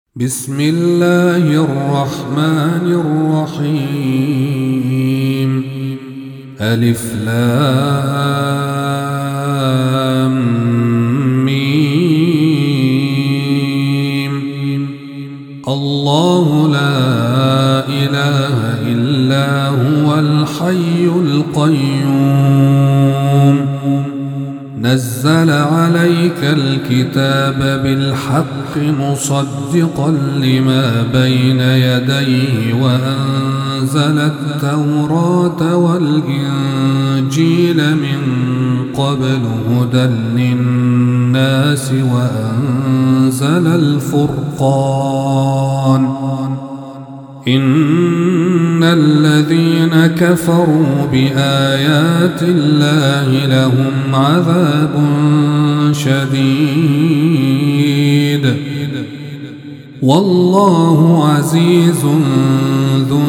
بسم الله الرحمن الرحيم. ألف لام ميم. الله لا إله إلا هو الحي القيوم. نزل عليك الكتاب بالحق مصدقا لما بين يديه وأنزل التوراة والإنجيل من قبل هدى للناس وأنزل الفرقان. إن الذين كفروا بآيات الله لهم عذاب شديد والله عزيز ذو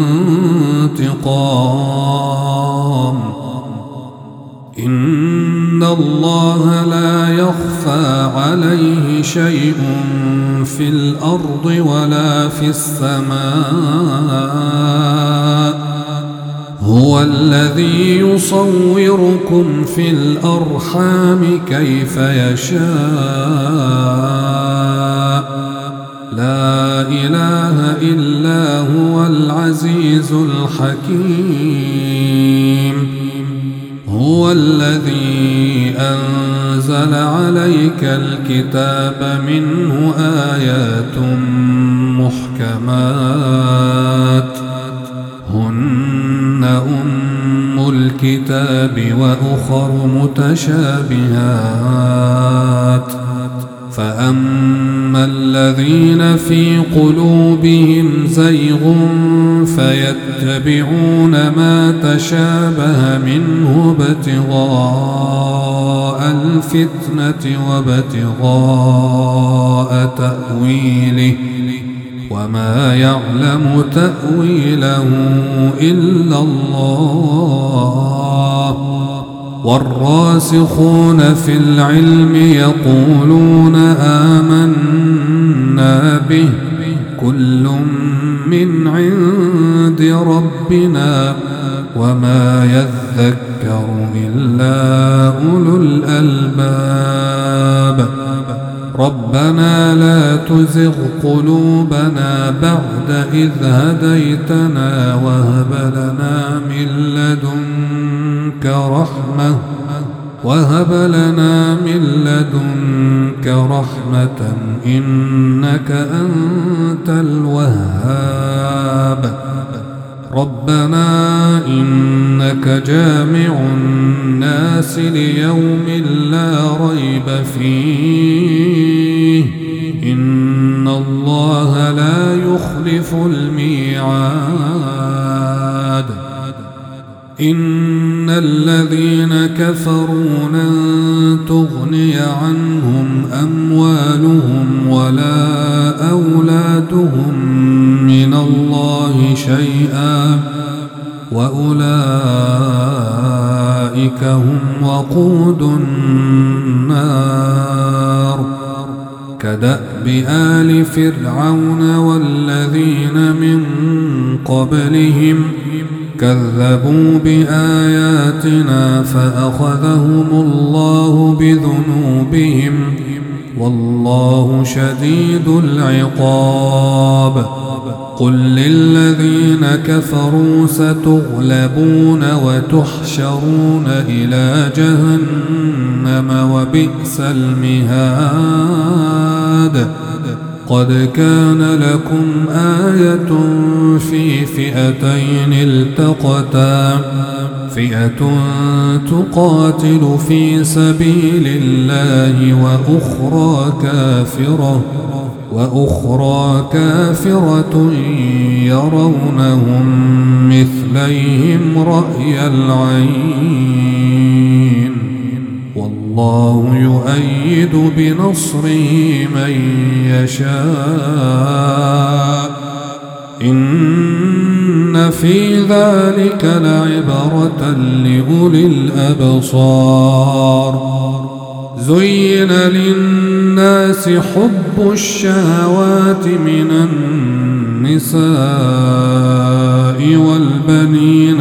انتقام. إن الله لا يخفى عليه شيء في الأرض ولا في السماء. هو الذي يصوركم في الأرحام كيف يشاء. لا إله إلا هو العزيز الحكيم. هو الذي أنزل عليك الكتاب منه آيات محكمات هن أم الكتاب وأخر متشابهات. فأما الذين في قلوبهم زيغ فيتبعون ما تشابه منه ابتغاء الفتنة وابتغاء تأويله وما يعلم تأويله إلا الله. والراسخون في العلم يقولون آمنا به كل من عند ربنا وما يذكر إلا أولو الألباب. ربنا لا تزغ قلوبنا بعد إذ هديتنا وهب لنا من لدنك رحمة إنك أنت الوهاب. ربنا إنك جامع الناس ليوم لا ريب فيه إن الله لا يخلف الميعاد. إن الذين كفروا لن تغني عنهم أموالهم ولا أولادهم من الله شيئا وأولئك هم وقود النار. كدأب آل فرعون والذين من قبلهم كذبوا بآياتنا فأخذهم الله بذنوبهم والله شديد العقاب. قل للذين كفروا ستغلبون وتحشرون إلى جهنم وبئس المهاد. قد كان لكم آية في فئتين التقتا فئة تقاتل في سبيل الله وأخرى كافرة يرونهم مثليهم رأي العين والله يؤيد بنصره من يشاء. إن في ذلك لعبرة لأولي الأبصار. زين للناس حب الشهوات من النساء والبنين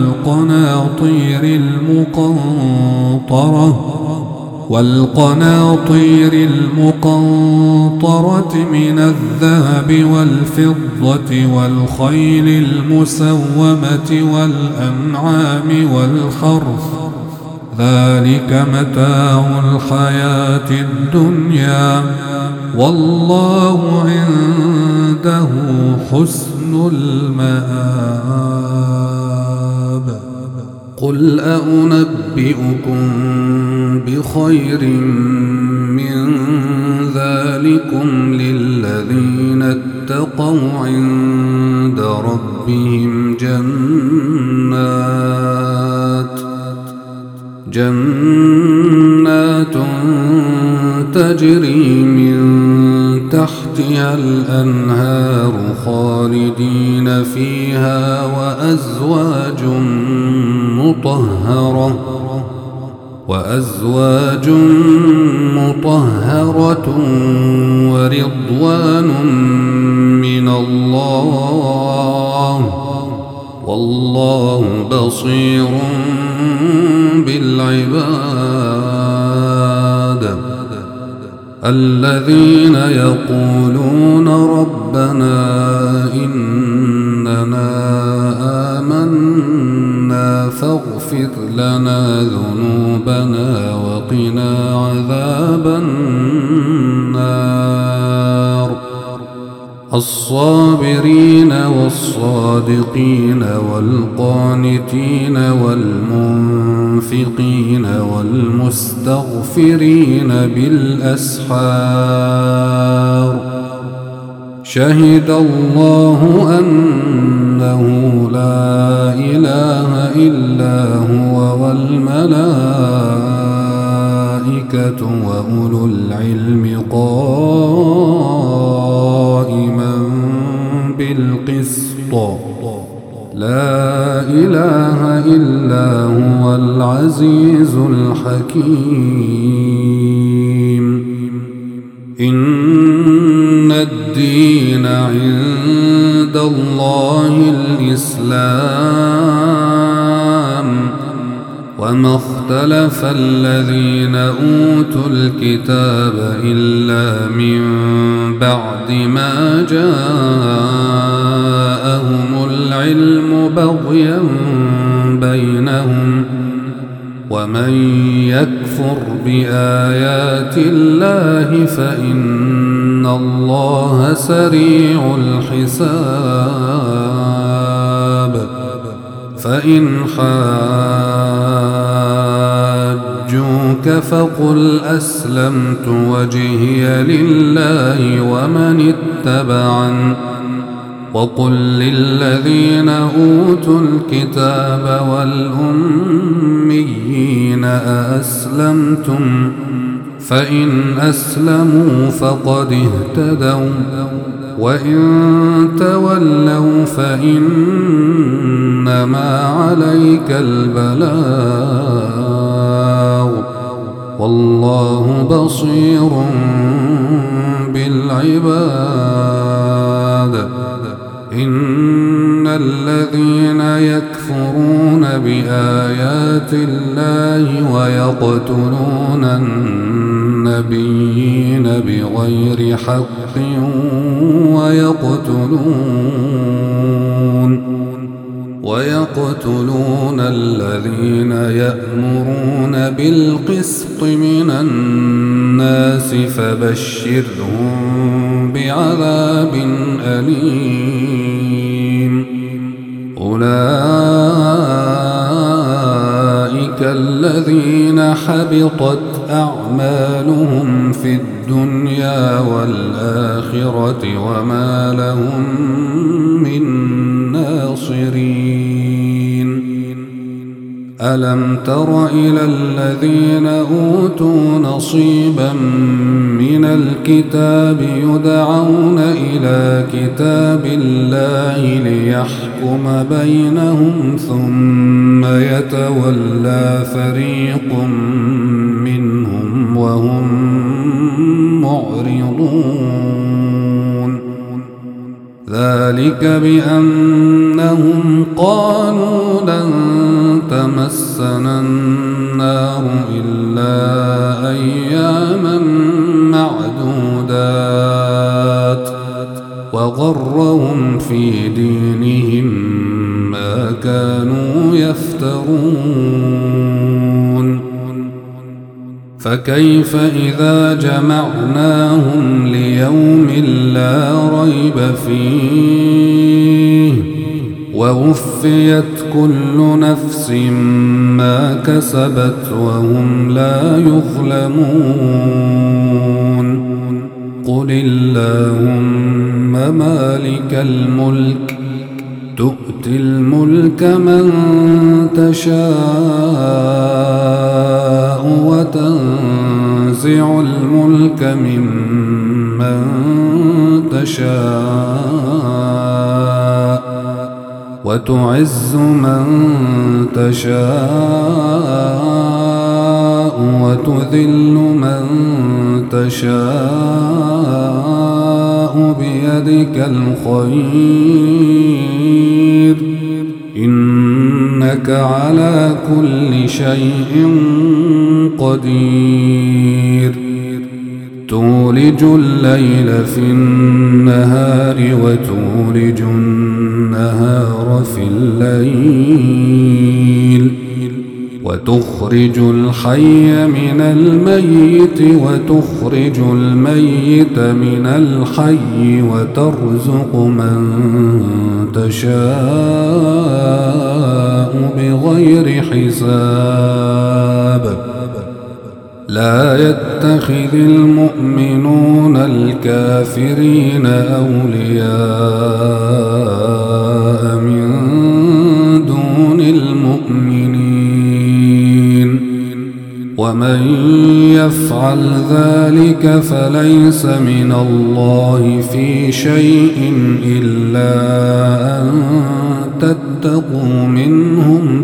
والقناطير المقنطرة من الذهب والفضة والخيل المسومة والأنعام والحرث ذلك متاع الحياة الدنيا والله عنده حسن المآب. قل أنبئكم بخير من ذلكم للذين اتقوا عند ربهم جنات تجري من تحتها الأنهار خالدين فيها وأزواج مطهرة ورضوان من الله والله بصير بالعباد. الذين يقولون ربنا إننا آمنا فاغفر لنا ذنوبنا وقنا عذاب النار. الصابرين والصادقين والقانتين والمنفقين والمستغفرين بالأسحار. شهد الله أنه لا إله إلا هو والملائكة وأولو العلم قائما بالقسط لا إله إلا هو العزيز الحكيم. إن الدين عند الله الإسلام وما اختلف الذين أوتوا الكتاب إلا من بعد ما جاءهم العلم بغيا بينهم ومن يكفر بآيات الله فإن الله سريع الحساب. فإن حاجوك فقل أسلمت وجهي لله ومن اتبعن وقل للذين أوتوا الكتاب والأميين أأسلمتم فإن أسلموا فقد اهتدوا وإن تولوا فإنما عليك البلاغ والله بصير بالعباد. إن الذين يكفرون بآيات الله ويقتلون النبيين بغير حق ويقتلون الذين يأمرون بالقسط من الناس فبشرهم بعذاب أليم. أولئك الذين حبطت أعمالهم في الدنيا والآخرة وما لهم من ناصرين. ألم تر إلى الذين أوتوا نصيبا من الكتاب يدعون إلى كتاب الله ليحكم بينهم ثم يتولى فريق منهم وهم معرضون ذلك بأنهم قالوا لن تمسنا النار إلا أياما معدودات وغرهم في دينهم ما كانوا يفترون فكيف إذا جمعناهم ليوم لا ريب فيه ووفيت كل نفس ما كسبت وهم لا يظلمون قل اللهم مالك الملك تؤتي الملك من تشاء وتنزع الملك ممن تشاء وتعز من تشاء وتذل من تشاء بيدك الخير إنك على كل شيء قدير تولج الليل في النهار وتولج النهار في الليل وتخرج الحي من الميت وتخرج الميت من الحي وترزق من تشاء بغير حساب لا يتخذ المؤمنون الكافرين أولياء من دون المؤمنين ومن يفعل ذلك فليس من الله في شيء إلا أن تتقوا منهم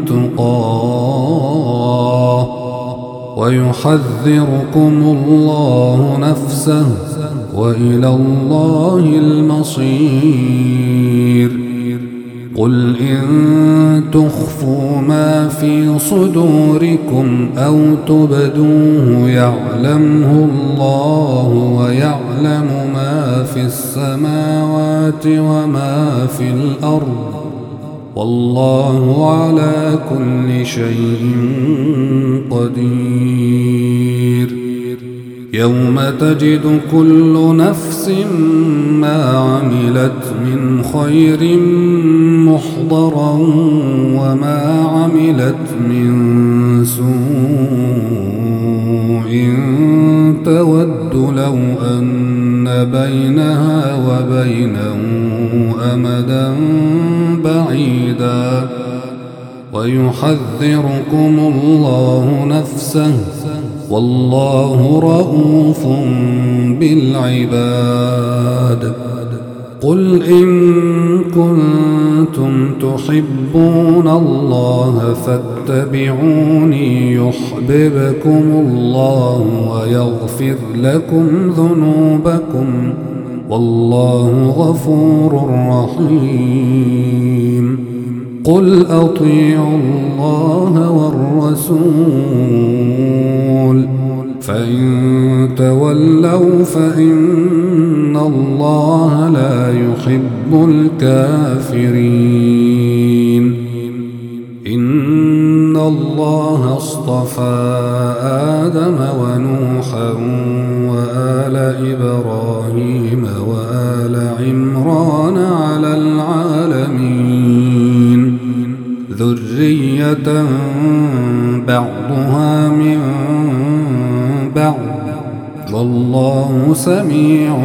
تقاه ويحذركم الله نفسه وإلى الله المصير قل إن تخفوا ما في صدوركم أو تبدوه يعلمه الله ويعلم ما في السماوات وما في الأرض والله على كل شيء قدير يوم تجد كل نفس ما عملت من خير محضرا وما عملت من سوء تود لو أن بينها وبينه أمدا بعيدا ويحذركم الله نفسه والله رءوف بالعباد قل إن كنتم تحبون الله فاتبعوني يحببكم الله ويغفر لكم ذنوبكم والله غفور رحيم قل أطيعوا الله والرسول فإن تولوا فإن الله لا يحب الكافرين إن الله اصطفى آدم ونوحا وآل إبراهيم وآل عمران على العالمين ذرية بعضها من بعض والله سميع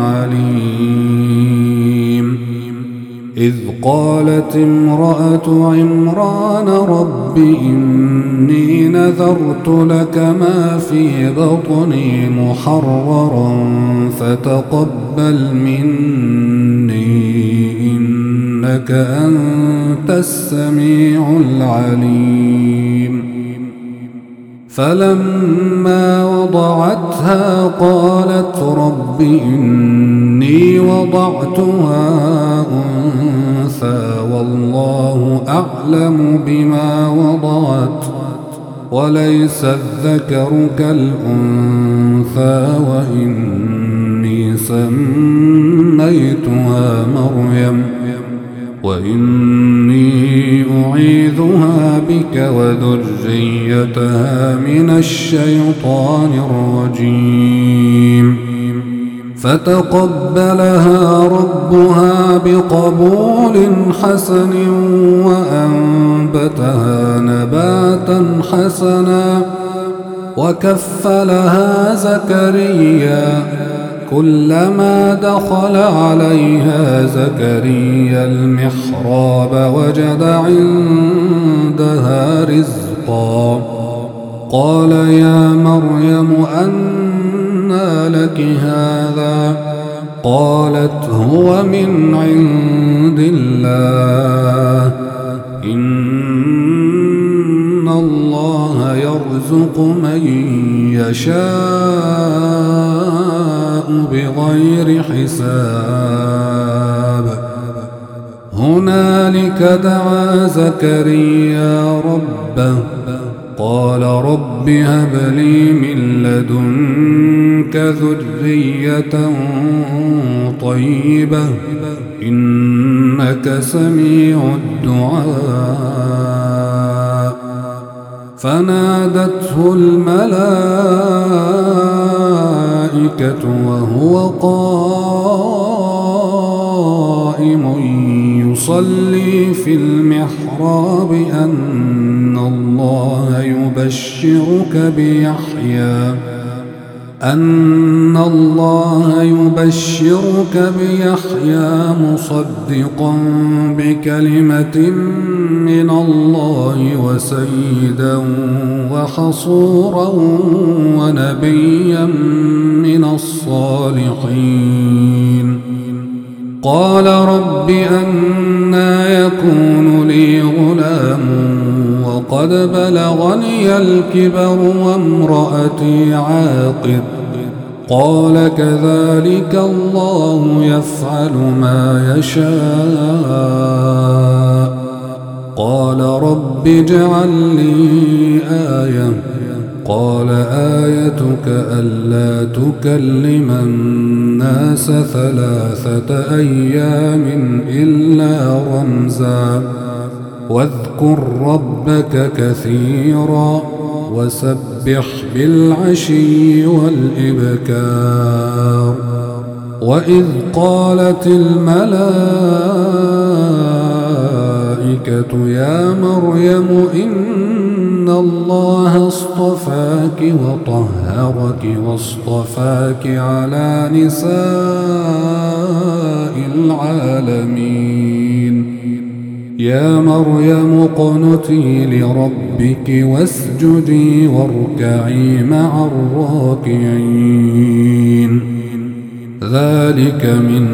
عليم إذ قالت امرأة عمران رب إني نذرت لك ما في بطني محررا فتقبل مني إنك أنت السميع العليم فلما وضعتها قالت رب إني وضعتها أنثى والله أعلم بما وضعت وليس الذكر كالأنثى وإني سميتها مريم وإني أعيذها بك وذريتها من الشيطان الرجيم فتقبلها ربها بقبول حسن وأنبتها نباتا حسنا وكفلها زكريا كلما دخل عليها زكريا المحراب وجد عندها رزقا قال يا مريم أنى لك هذا قالت هو من عند الله إن الله يرزق من يشاء بغير حساب هنالك دعا زكريا ربه قال رب هب لي من لدنك ذرية طيبة إنك سميع الدعاء فنادته الملائكة وهو قائم يصلي في المحراب أن الله يبشرك بيحيى مصدقا بكلمة من الله وسيدا وحصورا ونبيا من الصالحين قال رب أنى يكون لي غلام وقد بلغني الكبر وامرأتي عاقر قال كذلك الله يفعل ما يشاء قال رب اجعل لي آية قال آيتك ألا تكلم الناس 3 أيام إلا رمزا واذكر ربك كثيرا وسبح بالعشي والإبكار وإذ قالت الملائكة يا مريم إن الله اصطفاك وطهرك واصطفاك على نساء العالمين يا مريم اقنتي لربك واسجدي واركعي مع الراكعين ذلك من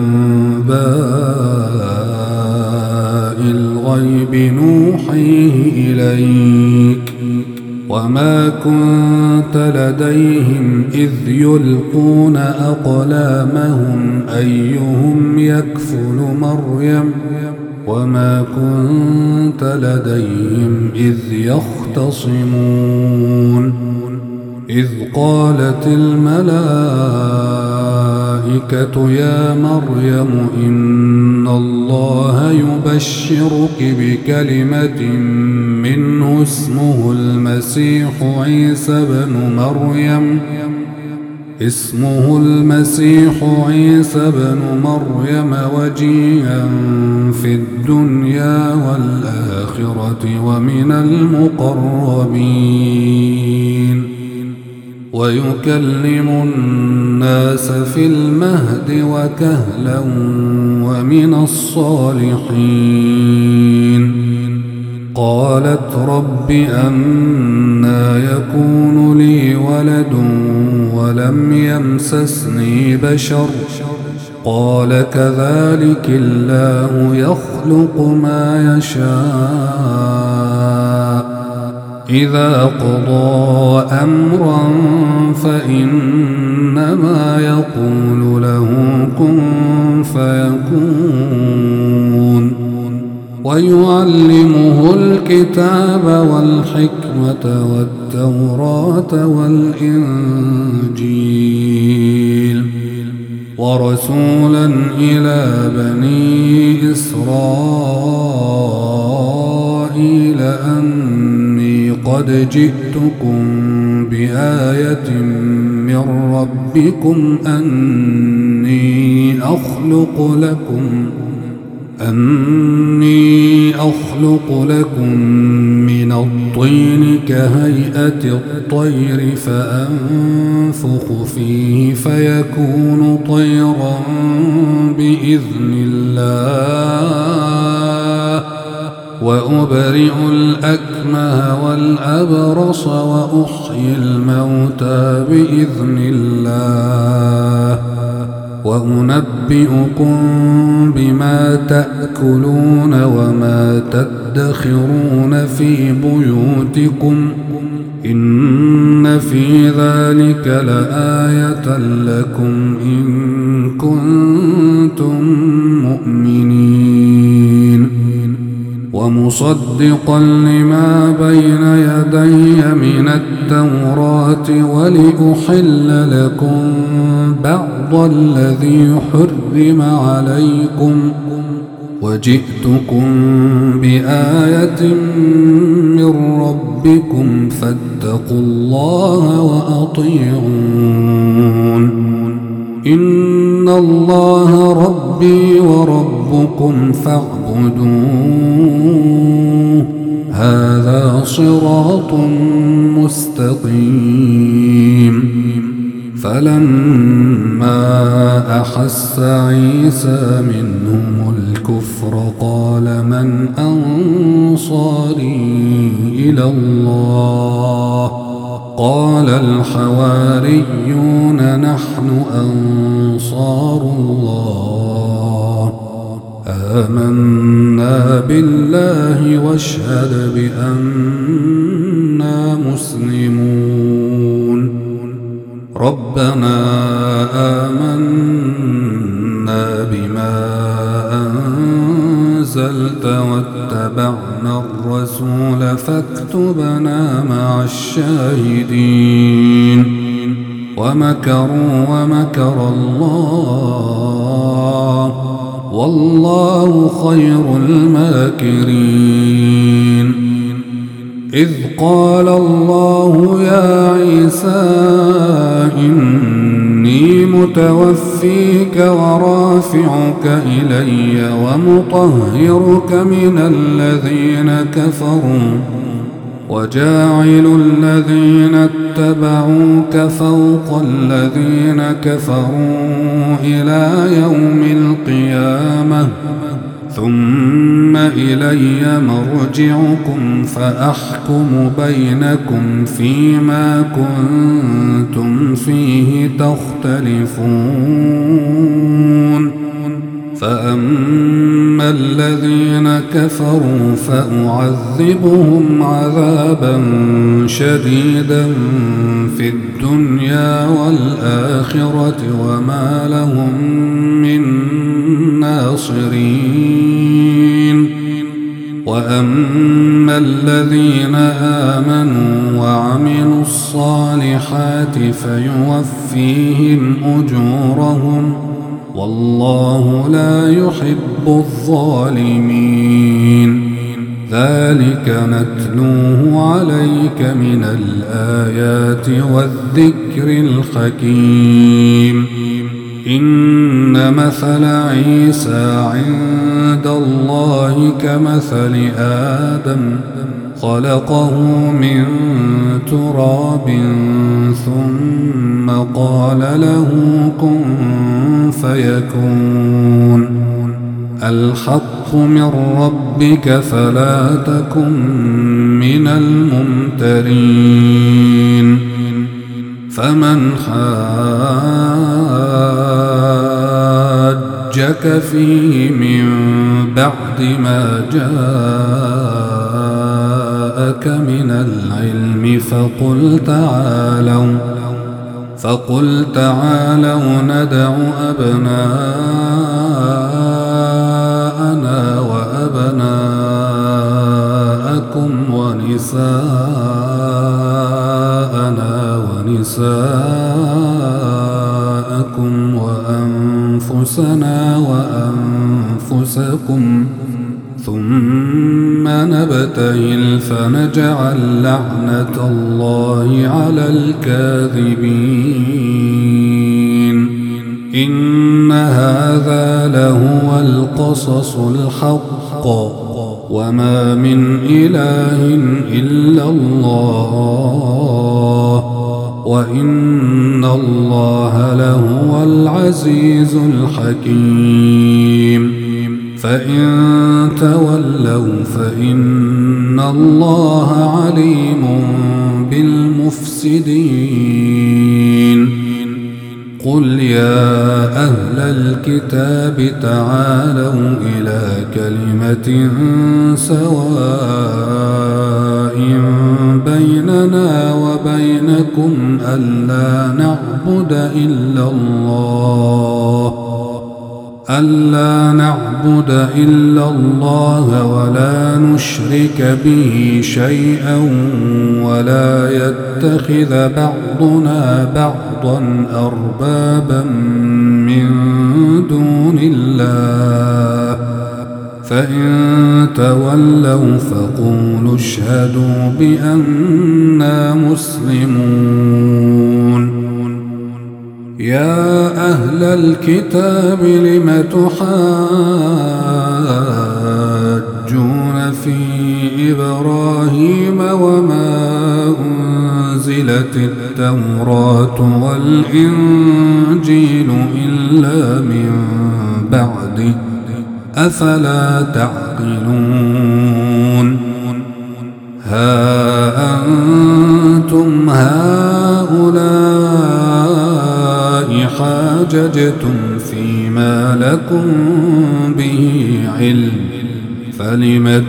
أنباء الغيب نوحيه إليك وما كنت لديهم إذ يلقون أقلامهم أيهم يكفل مريم وما كنت لديهم إذ يختصمون إذ قالت الملائكة يا مريم إن الله يبشرك بكلمة منه اسمه المسيح عيسى بن مريم وجيها في الدنيا والآخرة ومن المقربين ويكلم الناس في المهد وكهلا ومن الصالحين قالت رب أنى يكون لي ولد ولم يمسسني بشر قال كذلك الله يخلق ما يشاء إذا قضى أمرا فإنما يقول له كن فيكون ويعلمه الكتاب والحكمة والتوراة والإنجيل ورسولا إلى بني إسرائيل أني قد جئتكم بآية من ربكم أني أخلق لكم من الطين كهيئة الطير فأنفخ فيه فيكون طيرا بإذن الله وأبرئ الأكمه والأبرص وأحيي الموتى بإذن الله وأنبئكم بما تأكلون وما تدخرون في بيوتكم إن في ذلك لآية لكم إن كنتم مؤمنين ومصدقا لما بين يدي من التوراة ولأحل لكم بعض الذي حرم عليكم وجئتكم بآية من ربكم فاتقوا الله وأطيعون إن الله ربي وربكم فاعبدوه هذا صراط مستقيم فلما أحس عيسى منهم الكفر قال من أنصاري إلى الله قال الحواريون نحن أنصار الله آمنا بالله واشهد بأننا مسلمون ربنا آمنا بما أنزلت واتبعنا الرسول فاكتبنا مع الشاهدين ومكروا ومكر الله والله خير الماكرين إذ قال الله يا عيسى إني متوفيك ورافعك إلي ومطهرك من الذين كفروا وجاعل الذين اتبعوك فوق الذين كفروا إلى يوم القيامة ثم إلي مرجعكم فأحكم بينكم فيما كنتم فيه تختلفون فأما الذين كفروا فأعذبهم عذابا شديدا في الدنيا والآخرة وما لهم من ناصرين وأما الذين آمنوا وعملوا الصالحات فيوفيهم أجورهم والله لا يحب الظالمين ذلك نتلوه عليك من الآيات والذكر الحكيم إن مثل عيسى عند الله كمثل آدم خلقه من تراب ثم قال له كن فيكون الحق من ربك فلا تكن من الممترين فمن حاجك فيه من بعد ما جاءك جاءك من العلم فقل تعالوا ندع أبناءنا وأبناءكم ونساءنا ونساءكم وأنفسنا وأنفسكم ثم نبتهل فنجعل لعنة الله على الكاذبين إن هذا لهو القصص الحق وما من إله إلا الله وإن الله لهو العزيز الحكيم فإن تولوا فإن الله عليم بالمفسدين قل يا أهل الكتاب تعالوا إلى كلمة سواء بيننا وبينكم ألا نعبد إلا الله ولا نشرك به شيئا ولا يتخذ بعضنا بعضا أربابا من دون الله فإن تولوا فقولوا اشهدوا بأننا مسلمون يا أهل الكتاب لم تحاجون في إبراهيم وما أنزلت التوراة والإنجيل إلا من بعده أفلا تعقلون ها أنتم هؤلاء حاججتم فيما لكم به علم فلم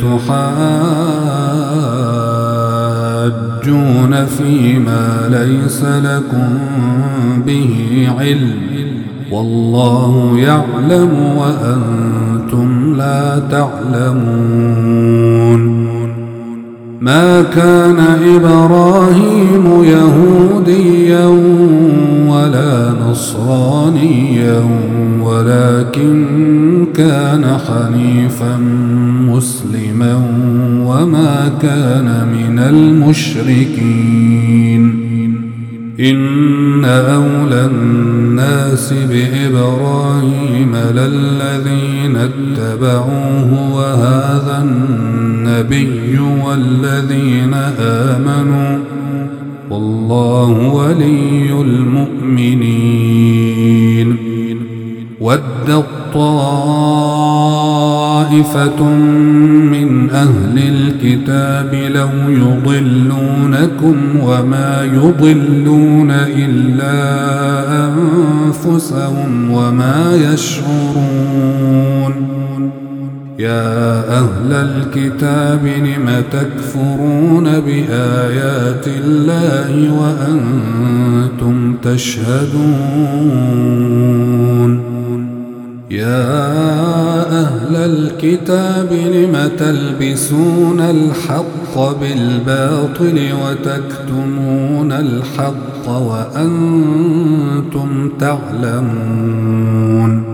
تحاجون فيما ليس لكم به علم والله يعلم وأنتم لا تعلمون ما كان إبراهيم يهوديا ولا نصرانيا ولكن كان حنيفا مسلما وما كان من المشركين إن أولى الناس بإبراهيم للذين اتبعوه وهذا النبي والذين آمنوا والله ولي المؤمنين ودت طائفة من أهل الكتاب لو يضلونكم وما يضلون إلا أنفسهم وما يشعرون يا أهل الكتاب لم تكفرون بآيات الله وأنتم تشهدون يا أهل الكتاب لم تلبسون الحق بالباطل وتكتمون الحق وأنتم تعلمون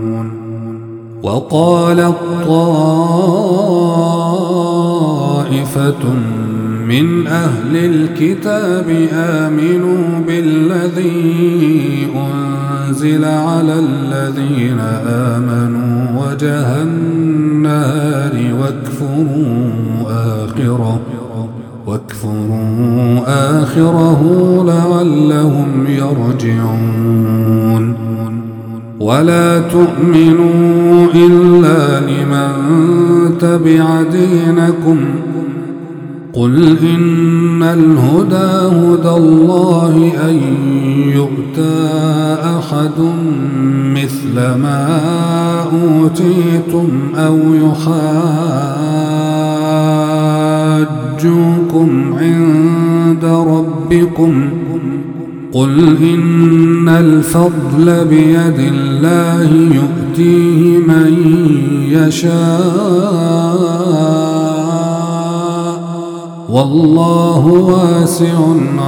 وقال طائفة من أهل الكتاب آمنوا بالذي أنزل على الذين آمنوا وجه النهار واكفروا آخره لعلهم يرجعون ولا تؤمنوا إلا لمن تبع دينكم قل إن الهدى هدى الله أن يؤتى أحد مثل ما أوتيتم أو حاجوكم عند ربكم قل إن الفضل بيد الله يؤتيه من يشاء والله واسع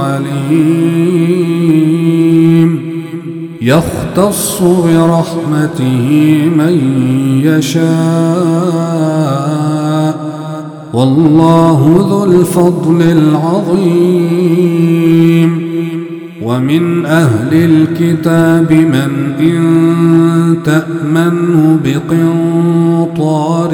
عليم يختص برحمته من يشاء والله ذو الفضل العظيم ومن أهل الكتاب من إن تأمنه بقنطار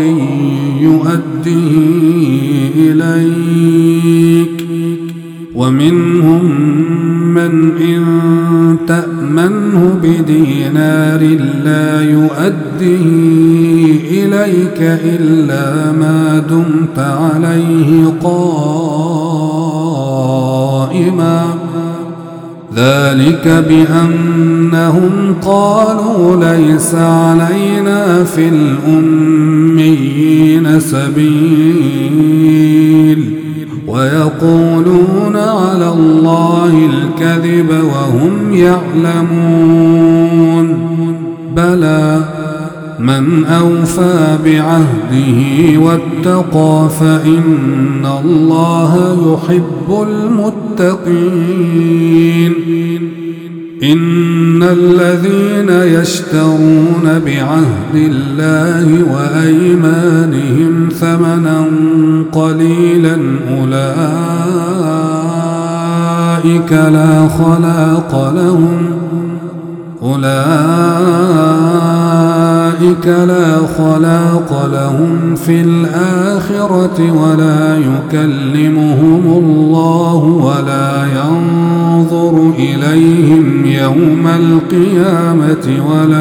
يؤديه إليك ومنهم من إن تأمنه بدينار لا يؤديه إليك إلا ما دمت عليه قائما ذلك بأنهم قالوا ليس علينا في الأميين سبيل ويقولون على الله الكذب وهم يعلمون بلى من أوفى بعهده واتقى فإن الله يحب المتقين إن الذين يشترون بعهد الله وأيمانهم ثمنا قليلا أولئك لا خلاق لهم في الآخرة ولا يكلمهم الله ولا ينظر إليهم يوم القيامة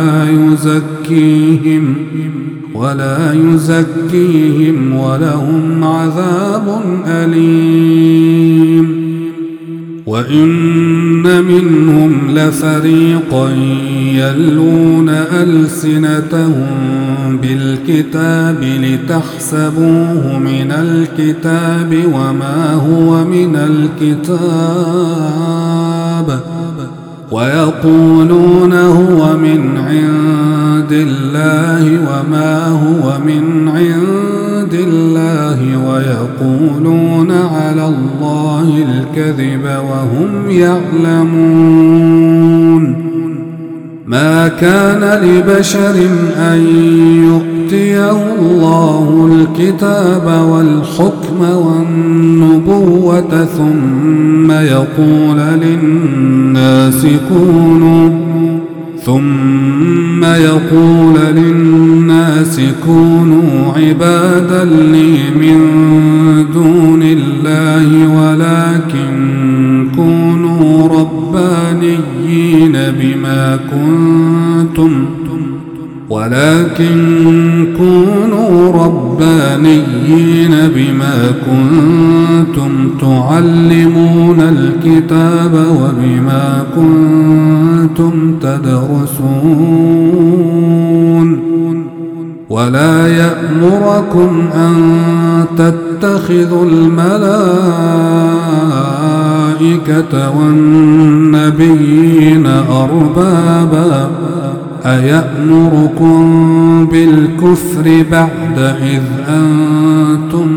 ولا يزكيهم ولهم عذاب أليم وإن منهم لفريقا يلون ألسنتهم بالكتاب لتحسبوه من الكتاب وما هو من الكتاب ويقولون هو من عند الله وما هو من عند الله ويقولون على الله الكذب وهم يعلمون ما كان لبشر أن يؤتيه الله الكتاب والحكم والنبوة ثم يقول للناس كونوا عبادا لي من دون الله ولكن كونوا ربانيين بما كنتم تعلمون الكتاب وبما كنتم تدرسون ولا يأمركم أن تتخذوا الملائكة والنبيين أربابا أيأمركم بالكفر بعد إذ أنتم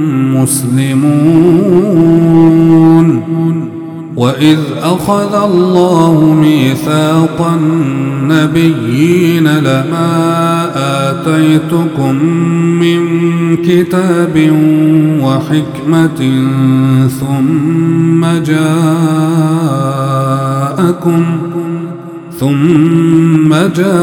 مسلمون وإذ أخذ الله ميثاق النبيين لما آتيتكم من كتاب وحكمة ثم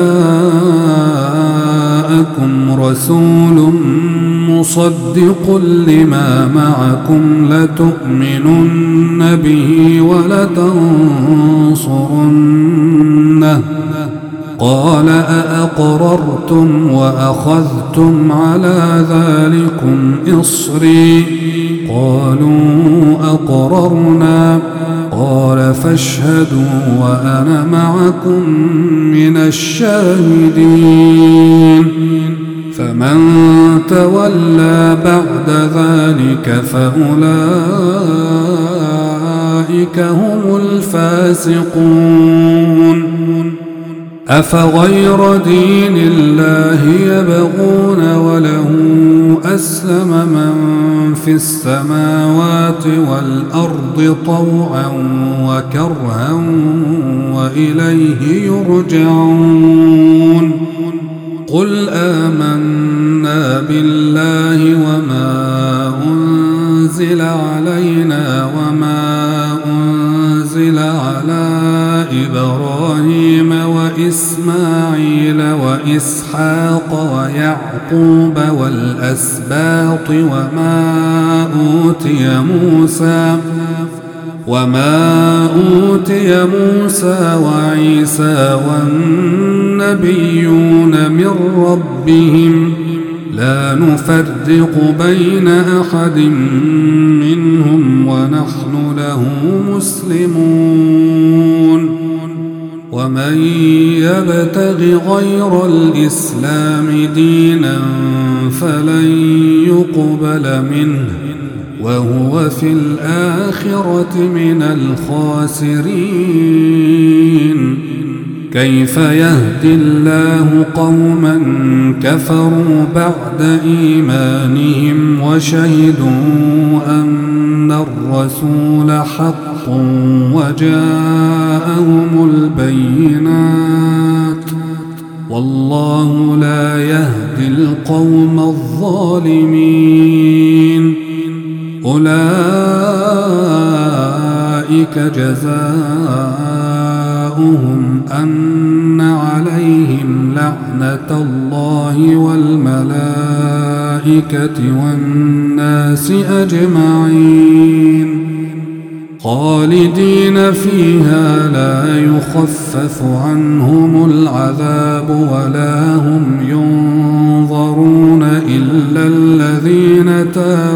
جاءكم رسول مصدق لما معكم لتؤمنن به ولتنصرنه قال أأقررتم وأخذتم على ذلكم إصري قالوا أقررنا قال فاشهدوا وأنا معكم من الشاهدين فمن تولى بعد ذلك فأولئك هم الفاسقون أفغير دين الله يبغون وله أسلم من في السماوات والأرض طوعا وكرها وإليه يرجعون قل آمنا بالله وما أنزل علينا وما أنزل على إبراهيم وإسماعيل وإسحاق ويعقوب والأسباط وما أوتي موسى وعيسى والنبيون من ربهم لا نفرق بين أحد منهم ونحن له مسلمون ومن يبتغ غير الإسلام دينا فلن يقبل منه وهو في الآخرة من الخاسرين كيف يهدي الله قوما كفروا بعد إيمانهم وشهدوا أن الرسول حق وجاءهم البينات والله لا يهدي القوم الظالمين أولئك جزاؤهم أن عليهم لعنة الله والملائكة والناس أجمعين خالدين فيها لا يخفف عنهم العذاب ولا هم ينظرون إلا الذين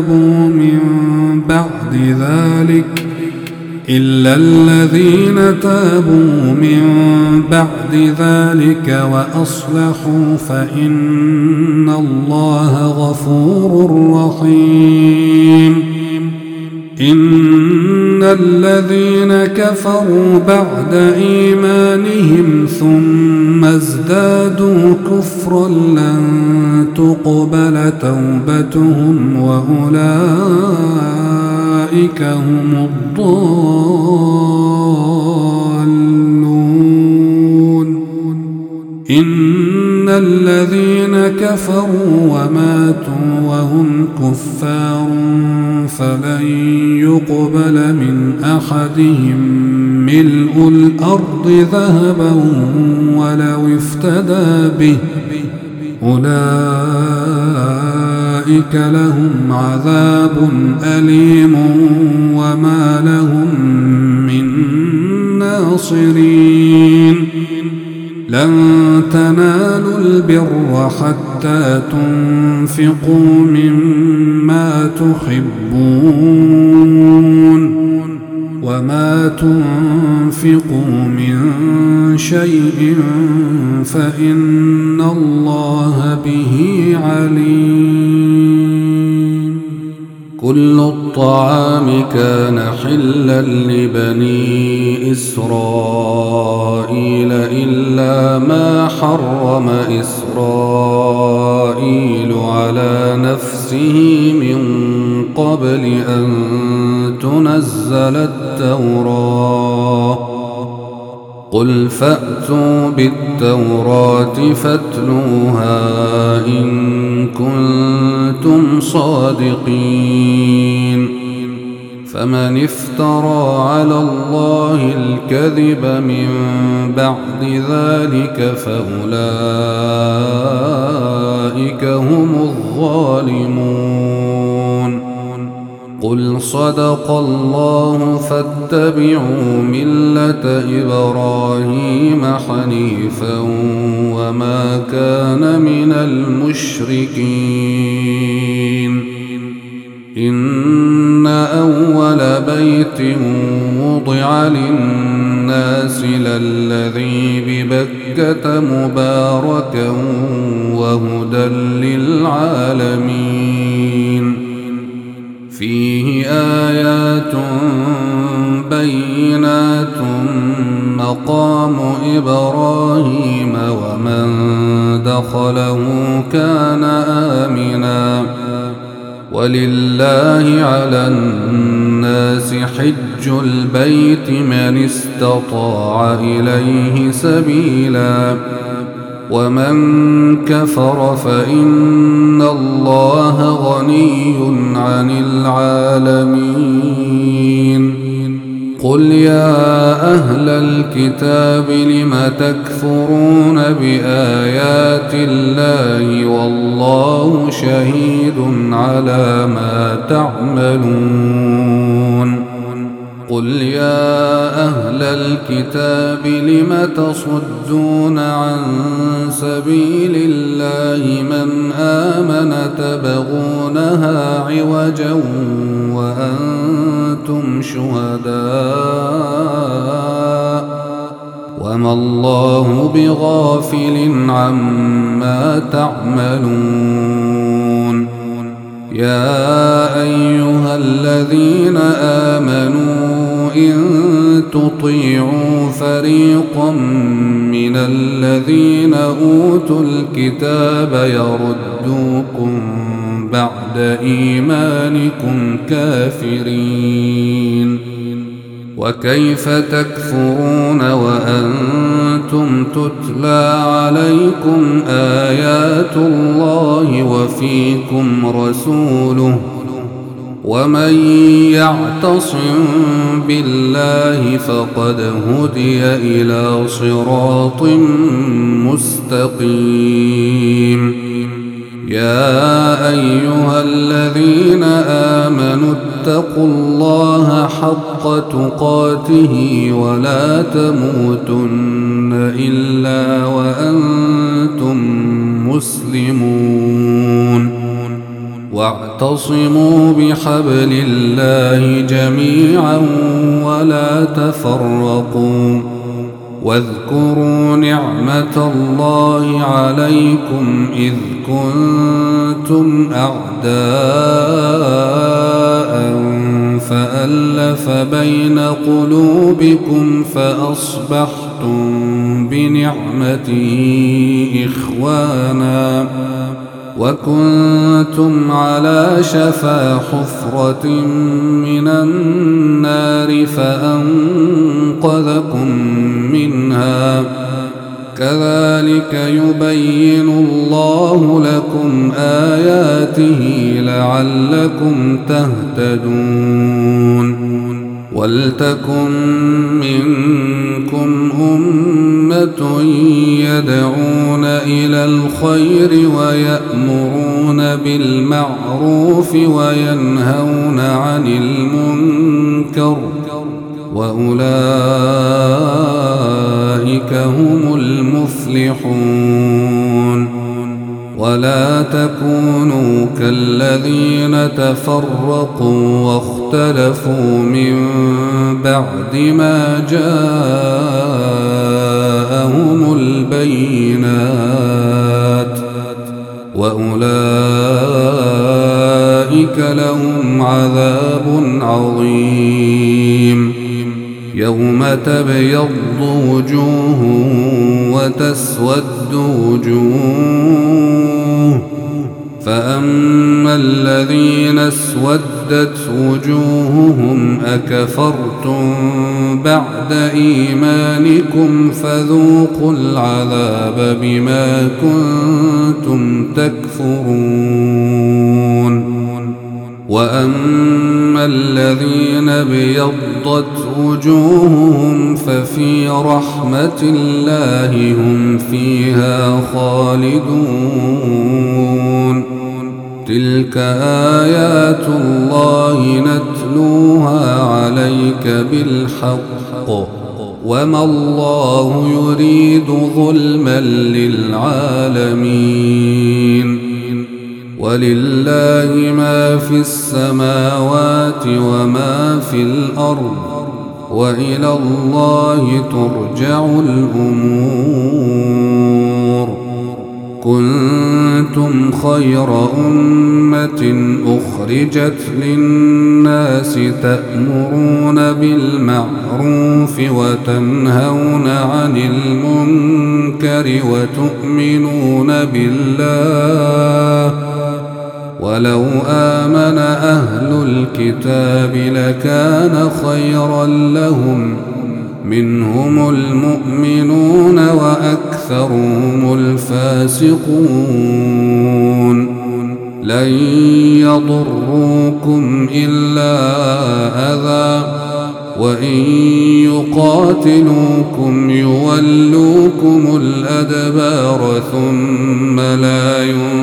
تابوا من بعد ذلك وأصلحوا فإن الله غفور رحيم إن الذين كفروا بعد إيمانهم ثم ازدادوا كفرا لن تقبل توبتهم وأولئك هم الضالون إن الذين كفروا وماتوا وهم كفار فلن يقبل من أحدهم ملء الأرض ذهبا ولو افتدى به أولئك لهم عذاب أليم وما لهم من ناصرين لن تنالوا البر حتى تنفقوا مما تحبون وما تنفقوا من شيء فإن الله به عليم كل الطعام كان حلا لبني إسرائيل إلا ما حرم إسرائيل على نفسه من قبل أن تنزل التوراة قل فأتوا بالتوراة فاتلوها إن كنتم صادقين فمن افترى على الله الكذب من بعد ذلك فأولئك هم الظالمون قل صدق الله فاتبعوا ملة إبراهيم حنيفا وما كان من المشركين إن أول بيت وضع للناس للذي ببكة مباركا وهدى للعالمين فيه آيات بينات مقام إبراهيم ومن دخله كان آمنا ولله على الناس حج البيت من استطاع إليه سبيلا ومن كفر فإن الله غني عن العالمين قل يا أهل الكتاب لم تكفرون بآيات الله والله شهيد على ما تعملون قل يا أهل الكتاب لم تصدون عن سبيل الله من آمن تبغونها عوجا وأنتم شهداء وما الله بغافل عما تعملون يا أيها الذين آمنوا إن تطيعوا فريقا من الذين أوتوا الكتاب يردوكم بعد إيمانكم كافرين وكيف تكفرون وأنتم تتلى عليكم آيات الله وفيكم رسوله ومن يعتصم بالله فقد هدي إلى صراط مستقيم يا أيها الذين آمنوا اتقوا الله حق تقاته ولا تموتن إلا وأنتم مسلمون واعتصموا بحبل الله جميعا ولا تفرقوا واذكروا نعمة الله عليكم إذ كنتم أعداء فألف بين قلوبكم فأصبحتم بنعمته إخوانا وكنتم على شفا حفرة من النار فأنقذكم منها كذلك يبين الله لكم آياته لعلكم تهتدون ولتكن منكم أمة يدعون إلى الخير ويأمرون بالمعروف وينهون عن المنكر وأولئك هم المفلحون ولا تكونوا كالذين تفرقوا واختلفوا من بعد ما جاءهم البينات وأولئك لهم عذاب عظيم يوم تبيض وجوه وتسود وجوه فأما الذين اسودت وجوههم أكفرتم بعد إيمانكم فذوقوا العذاب بما كنتم تكفرون وأما الذين ابيضت وجوههم ففي رحمة الله هم فيها خالدون تلك آيات الله نتلوها عليك بالحق وما الله يريد ظلما للعالمين ولله ما في السماوات وما في الأرض وإلى الله ترجع الأمور. كنتم خير أمة أخرجت للناس تأمرون بالمعروف وتنهون عن المنكر وتؤمنون بالله. ولو آمن أهل الكتاب لكان خيرا لهم، منهم المؤمنون وأكثرهم الفاسقون. لن يضروكم إلا أذى، وإن يقاتلوكم يولوكم الأدبار ثم لا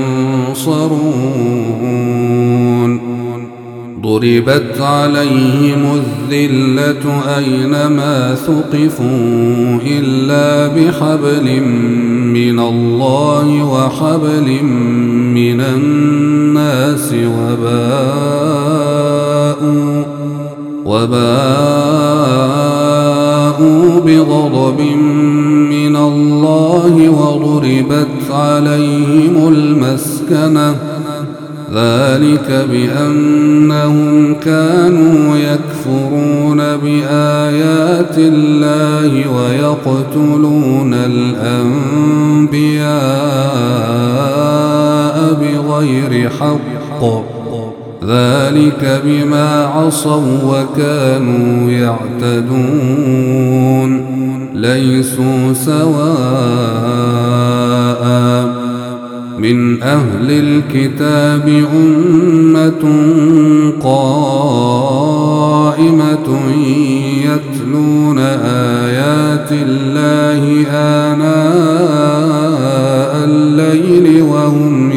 ينصرون. ضربت عليهم الذلة أينما ثقفوا إلا بحبل من الله وحبل من الناس وباءوا بغضب من الله وضربت عليهم المسكنة، ذلك بأنهم كانوا يكفرون بآيات الله ويقتلون الأنبياء بغير حق، ذلك بما عصوا وكانوا يعتدون. ليسوا سواء، من أهل الكتاب أمة قائمة يتلون آيات الله آناء الليل وهم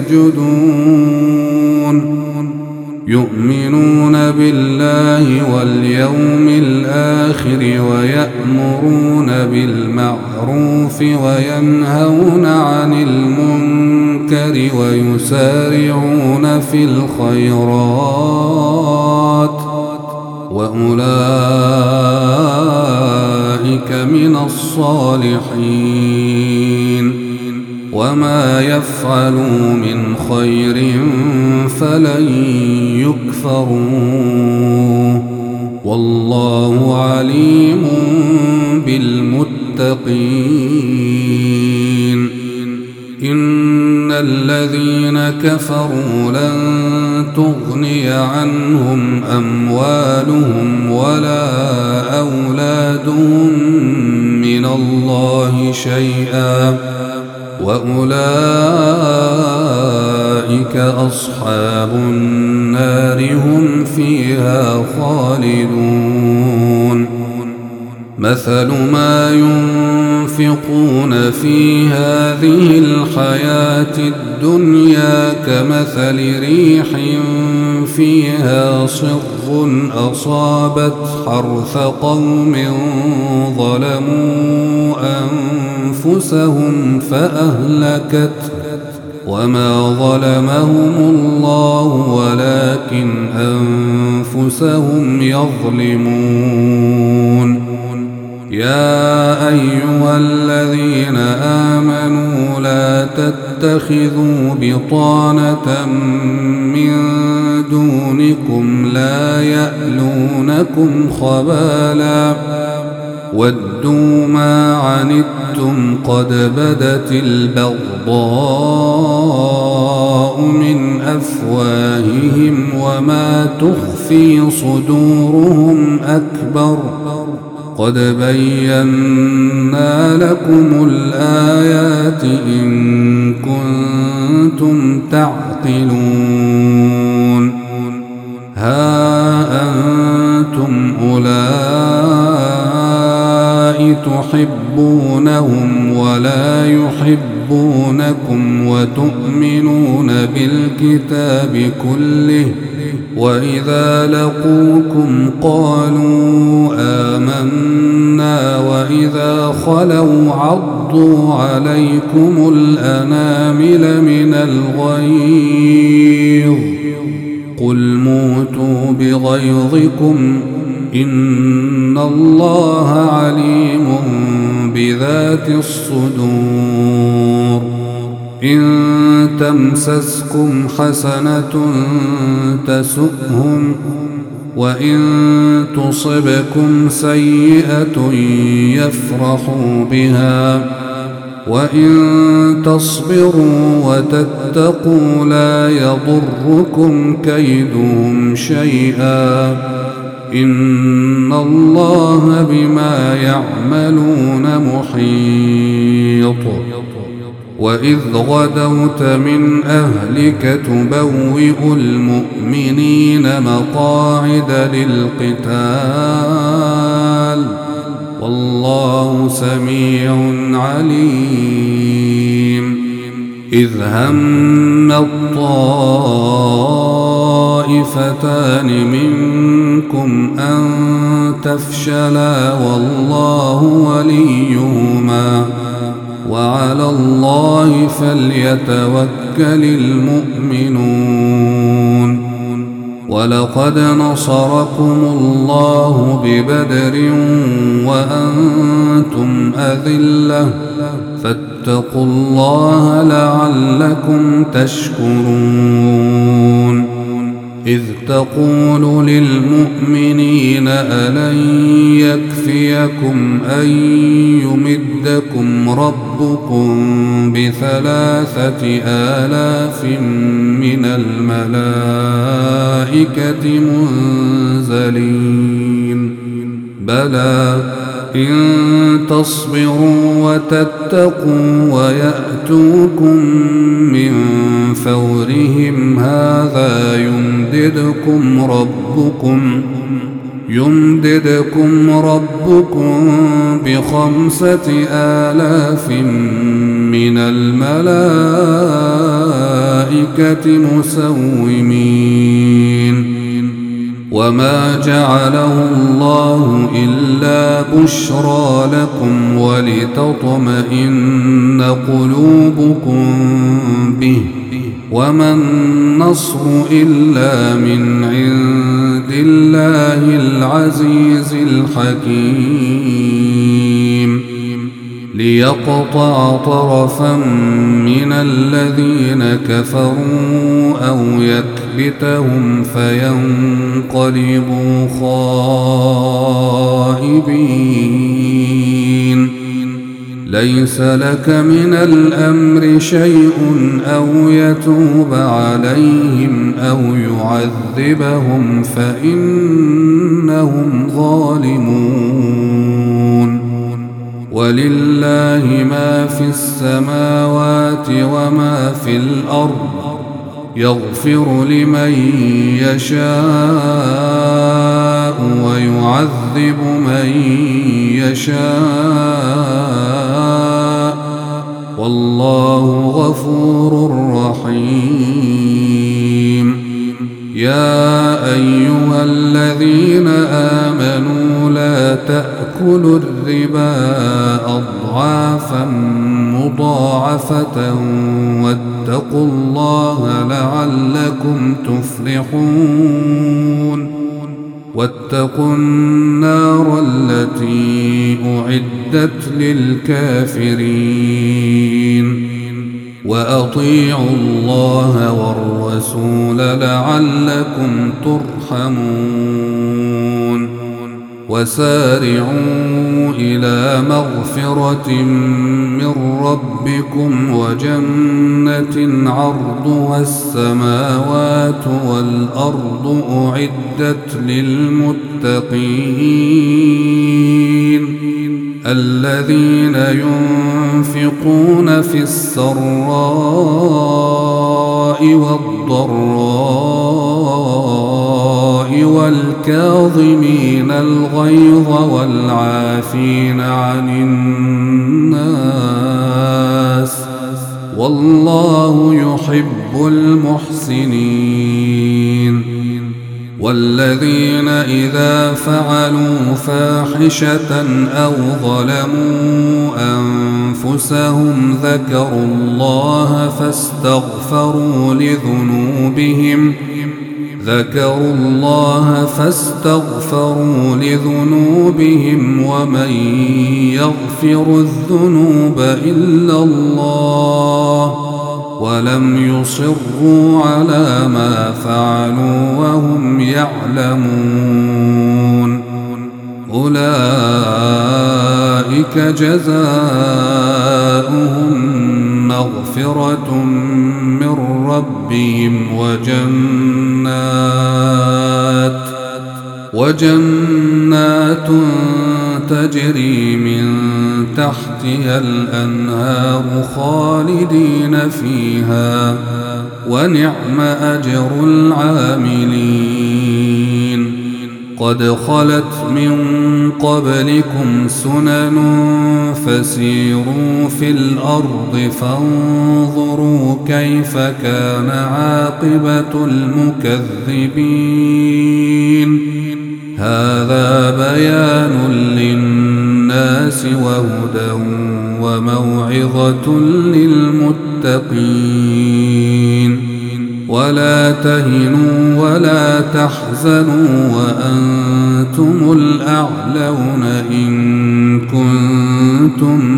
يسجدون، يؤمنون بالله واليوم الآخر ويأمرون بالمعروف وينهون عن المنكر ويسارعون في الخيرات، وأولئك من الصالحين. وما يفعلوا من خير فلن يكفروه، والله عليم بالمتقين. إن الذين كفروا لن تغني عنهم أموالهم ولا أولادهم من الله شيئا، وأولئك أصحاب النار هم فيها خالدون. مثل ما ينفقون في هذه الحياة الدنيا كمثل ريح فيها صر أصابت حرث قوم ظلموا أنفسهم فأهلكت، وما ظلمهم الله ولكن أنفسهم يظلمون. يا أيها الذين آمنوا لا تتخذوا بطانة من دونكم لا يألونكم خبالا ودوا ما عنتم قد بدت البغضاء من أفواههم وما تخفي صدورهم أكبر قد بينا لكم الآيات إن كنتم تعقلون. ها أنتم أولئك تحبونهم ولا يحبونكم وتؤمنون بالكتاب كله وإذا لقوكم قالوا آمنا وإذا خلوا عضوا عليكم الأنامل من الغيظ قل موتوا بغيظكم إن الله عليم بذات الصدور إن تمسسكم حسنة تسؤهم وإن تصبكم سيئة يفرحوا بها وإن تصبروا وتتقوا لا يضركم كيدهم شيئا إن الله بما يعملون محيط وإذ غدوت من أهلك تبوئ المؤمنين مقاعد للقتال والله سميع عليم إذ هم الطائفتان منكم أن تفشلا والله وليهما وعلى الله فليتوكل المؤمنون ولقد نصركم الله ببدر وأنتم أذلة فاتقوا الله لعلكم تشكرون إذ تقول للمؤمنين ألن يكفيكم أن يمدكم ربكم ب3,000 من الملائكة منزلين بلى إن تصبروا وتتقوا ويأتوكم من فورهم هذا يمددكم ربكم ب5,000 من الملائكة مسومين وما جعله الله إلا بشرى لكم ولتطمئن قلوبكم به وما النصر إلا من عند الله العزيز الحكيم ليقطع طرفا من الذين كفروا أو يكبتهم فينقلبوا خائبين ليس لك من الأمر شيء أو يتوب عليهم أو يعذبهم فإنهم ظالمون ولله ما في السماوات وما في الأرض يغفر لمن يشاء ويعذب من يشاء والله غفور رحيم يا أيها الذين آمنوا لا تأكلوا الربا أضعافا مضاعفة واتقوا الله لعلكم تفلحون واتقوا النار التي أعدت للكافرين وأطيعوا الله والرسول لعلكم ترحمون وسارعوا إلى مغفرة من ربكم وجنة عرضها السماوات والأرض أعدت للمتقين الذين ينفقون في السراء والضراء والكاظمين الغيظ والعافين عن الناس والله يحب المحسنين والذين إذا فعلوا فاحشة أو ظلموا أنفسهم ذكروا الله ذكروا الله فاستغفروا لذنوبهم ومن يغفر الذنوب إلا الله ولم يصروا على ما فعلوا وهم يعلمون أولئك جزاؤهم مغفرة من ربهم وجنات تجري من تحتها الأنهار خالدين فيها ونعم أجر العاملين قد خلت من قبلكم سنن فسيروا في الأرض فانظروا كيف كان عاقبة المكذبين هذا بيان للناس وهدى وموعظة للمتقين ولا تهنوا ولا تحزنوا وأنتم الأعلون إن كنتم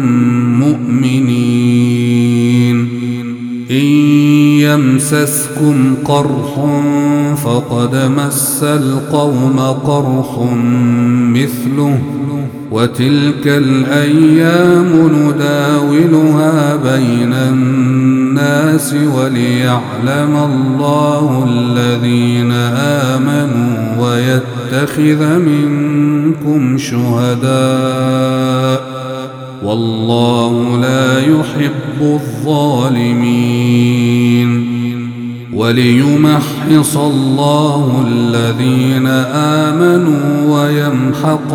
مؤمنين إن يمسسكم قرح فقد مس القوم قرح مثله وتلك الأيام نداولها بين الناس وليعلم الله الذين آمنوا ويتخذ منكم شهداء والله لا يحب الظالمين وليمحص الله الذين آمنوا ويمحق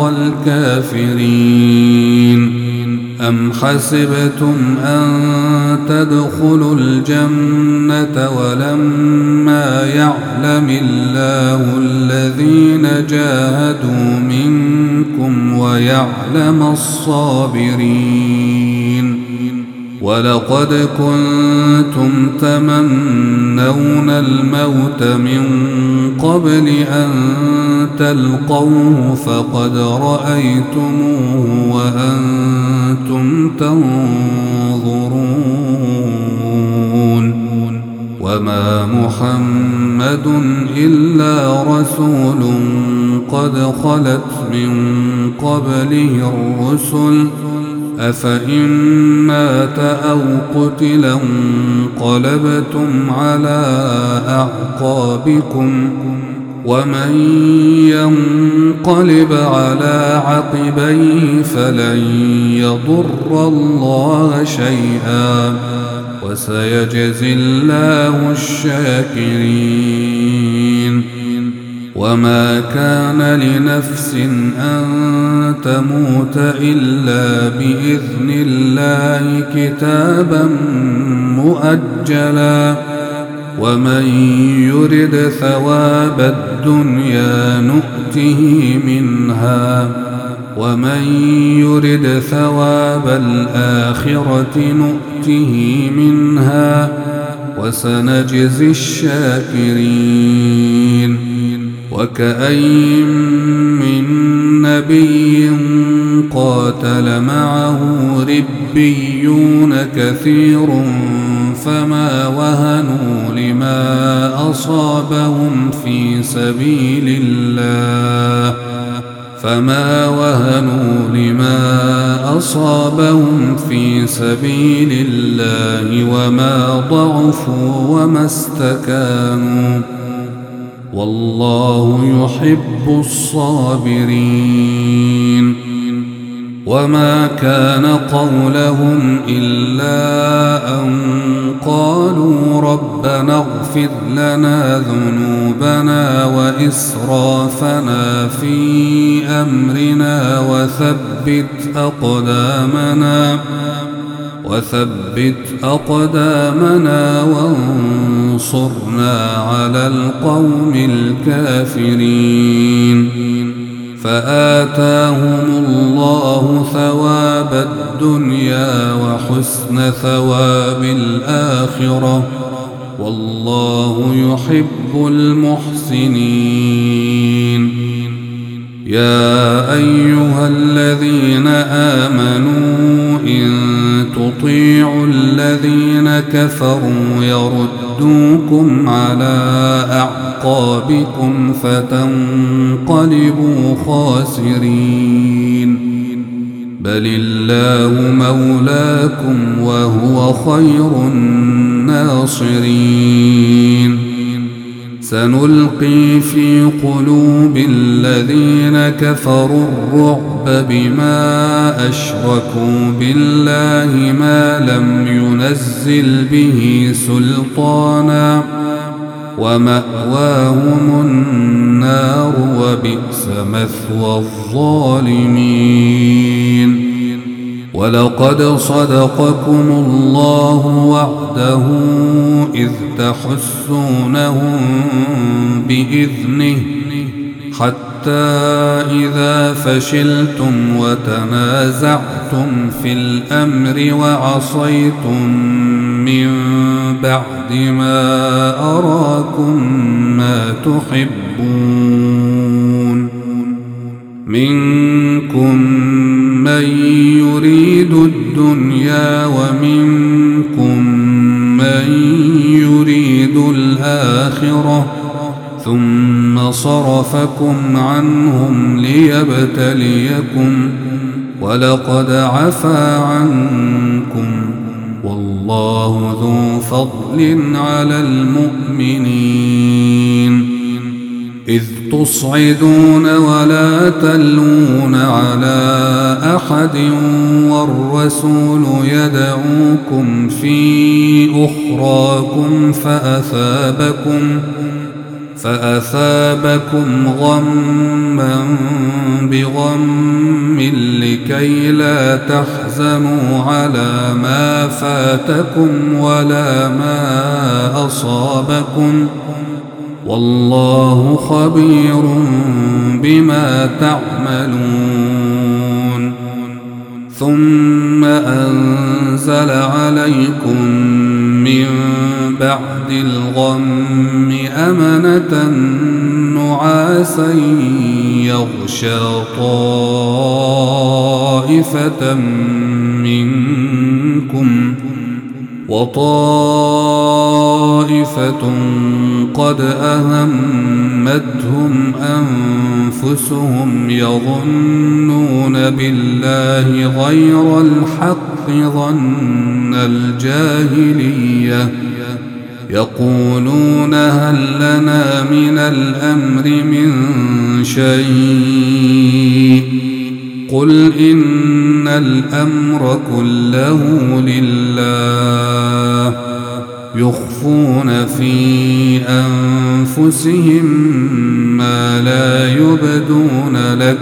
الكافرين أم حسبتم أن تدخلوا الجنة ولما يعلم الله الذين جاهدوا منكم ويعلم الصابرين ولقد كنتم تمنون الموت من قبل أن تلقوه فقد رأيتموه وأنتم تنظرون وما محمد إلا رسول قد خلت من قبله الرسل أفإن مات أو قتل انقلبتم على أعقابكم ومن ينقلب على عقبيه فلن يضر الله شيئا وسيجزي الله الشاكرين وما كان لنفس أن تموت إلا بإذن الله كتابا مؤجلا ومن يرد ثواب الدنيا نؤته منها ومن يرد ثواب الآخرة نؤته منها وسنجزي الشاكرين وكأين من نبي قاتل معه ربيون كثير فما وهنوا لما أصابهم في سبيل الله وما ضعفوا وما استكانوا والله يحب الصابرين وما كان قولهم إلا أن قالوا ربنا اغفر لنا ذنوبنا وإسرافنا في أمرنا وثبت أقدامنا وانصرنا على القوم الكافرين فآتاهم الله ثواب الدنيا وحسن ثواب الآخرة والله يحب المحسنين. يا أيها الذين آمنوا إن تطيعوا الذين كفروا يردوكم على أعقابكم فتنقلبوا خاسرين. بل الله مولاكم وهو خير الناصرين. سنلقي في قلوب الذين كفروا الرعب بما أشركوا بالله ما لم ينزل به سلطانا ومأواهم النار وبئس مثوى الظالمين. ولقد صدقكم الله وعده إذ تحسونهم بإذنه حتى إذا فشلتم وتنازعتم في الأمر وعصيتم من بعد ما أراكم ما تحبون منكم من يريد الدنيا ومنكم من يريد الآخرة ثم صرفكم عنهم ليبتليكم ولقد عفا عنكم والله ذو فضل على المؤمنين. إذ تصعدون ولا تلوون على أحد والرسول يدعوكم في أخراكم فأثابكم غما بغم لكي لا تحزنوا على ما فاتكم ولا ما أصابكم والله خبير بما تعملون. ثم أنزل عليكم من بعد الغم أمنة نعاسا يغشى طائفة منكم وطائفة قد أهمتهم أنفسهم يظنون بالله غير الحق ظن الجاهلية يقولون هل لنا من الأمر من شيء قل إن الأمر كله لله يخفون في أنفسهم ما لا يبدون لك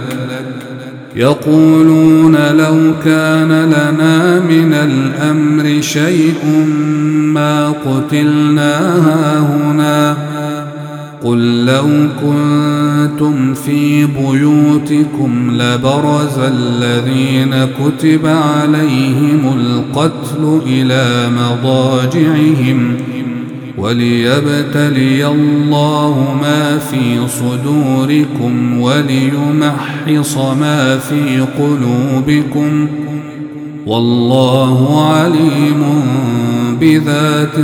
يقولون لو كان لنا من الأمر شيء ما قتلنا هاهنا قل لو كنتم في بيوتكم لبرز الذين كتب عليهم القتل إلى مضاجعهم وليبتلي الله ما في صدوركم وليمحص ما في قلوبكم والله عليم بذات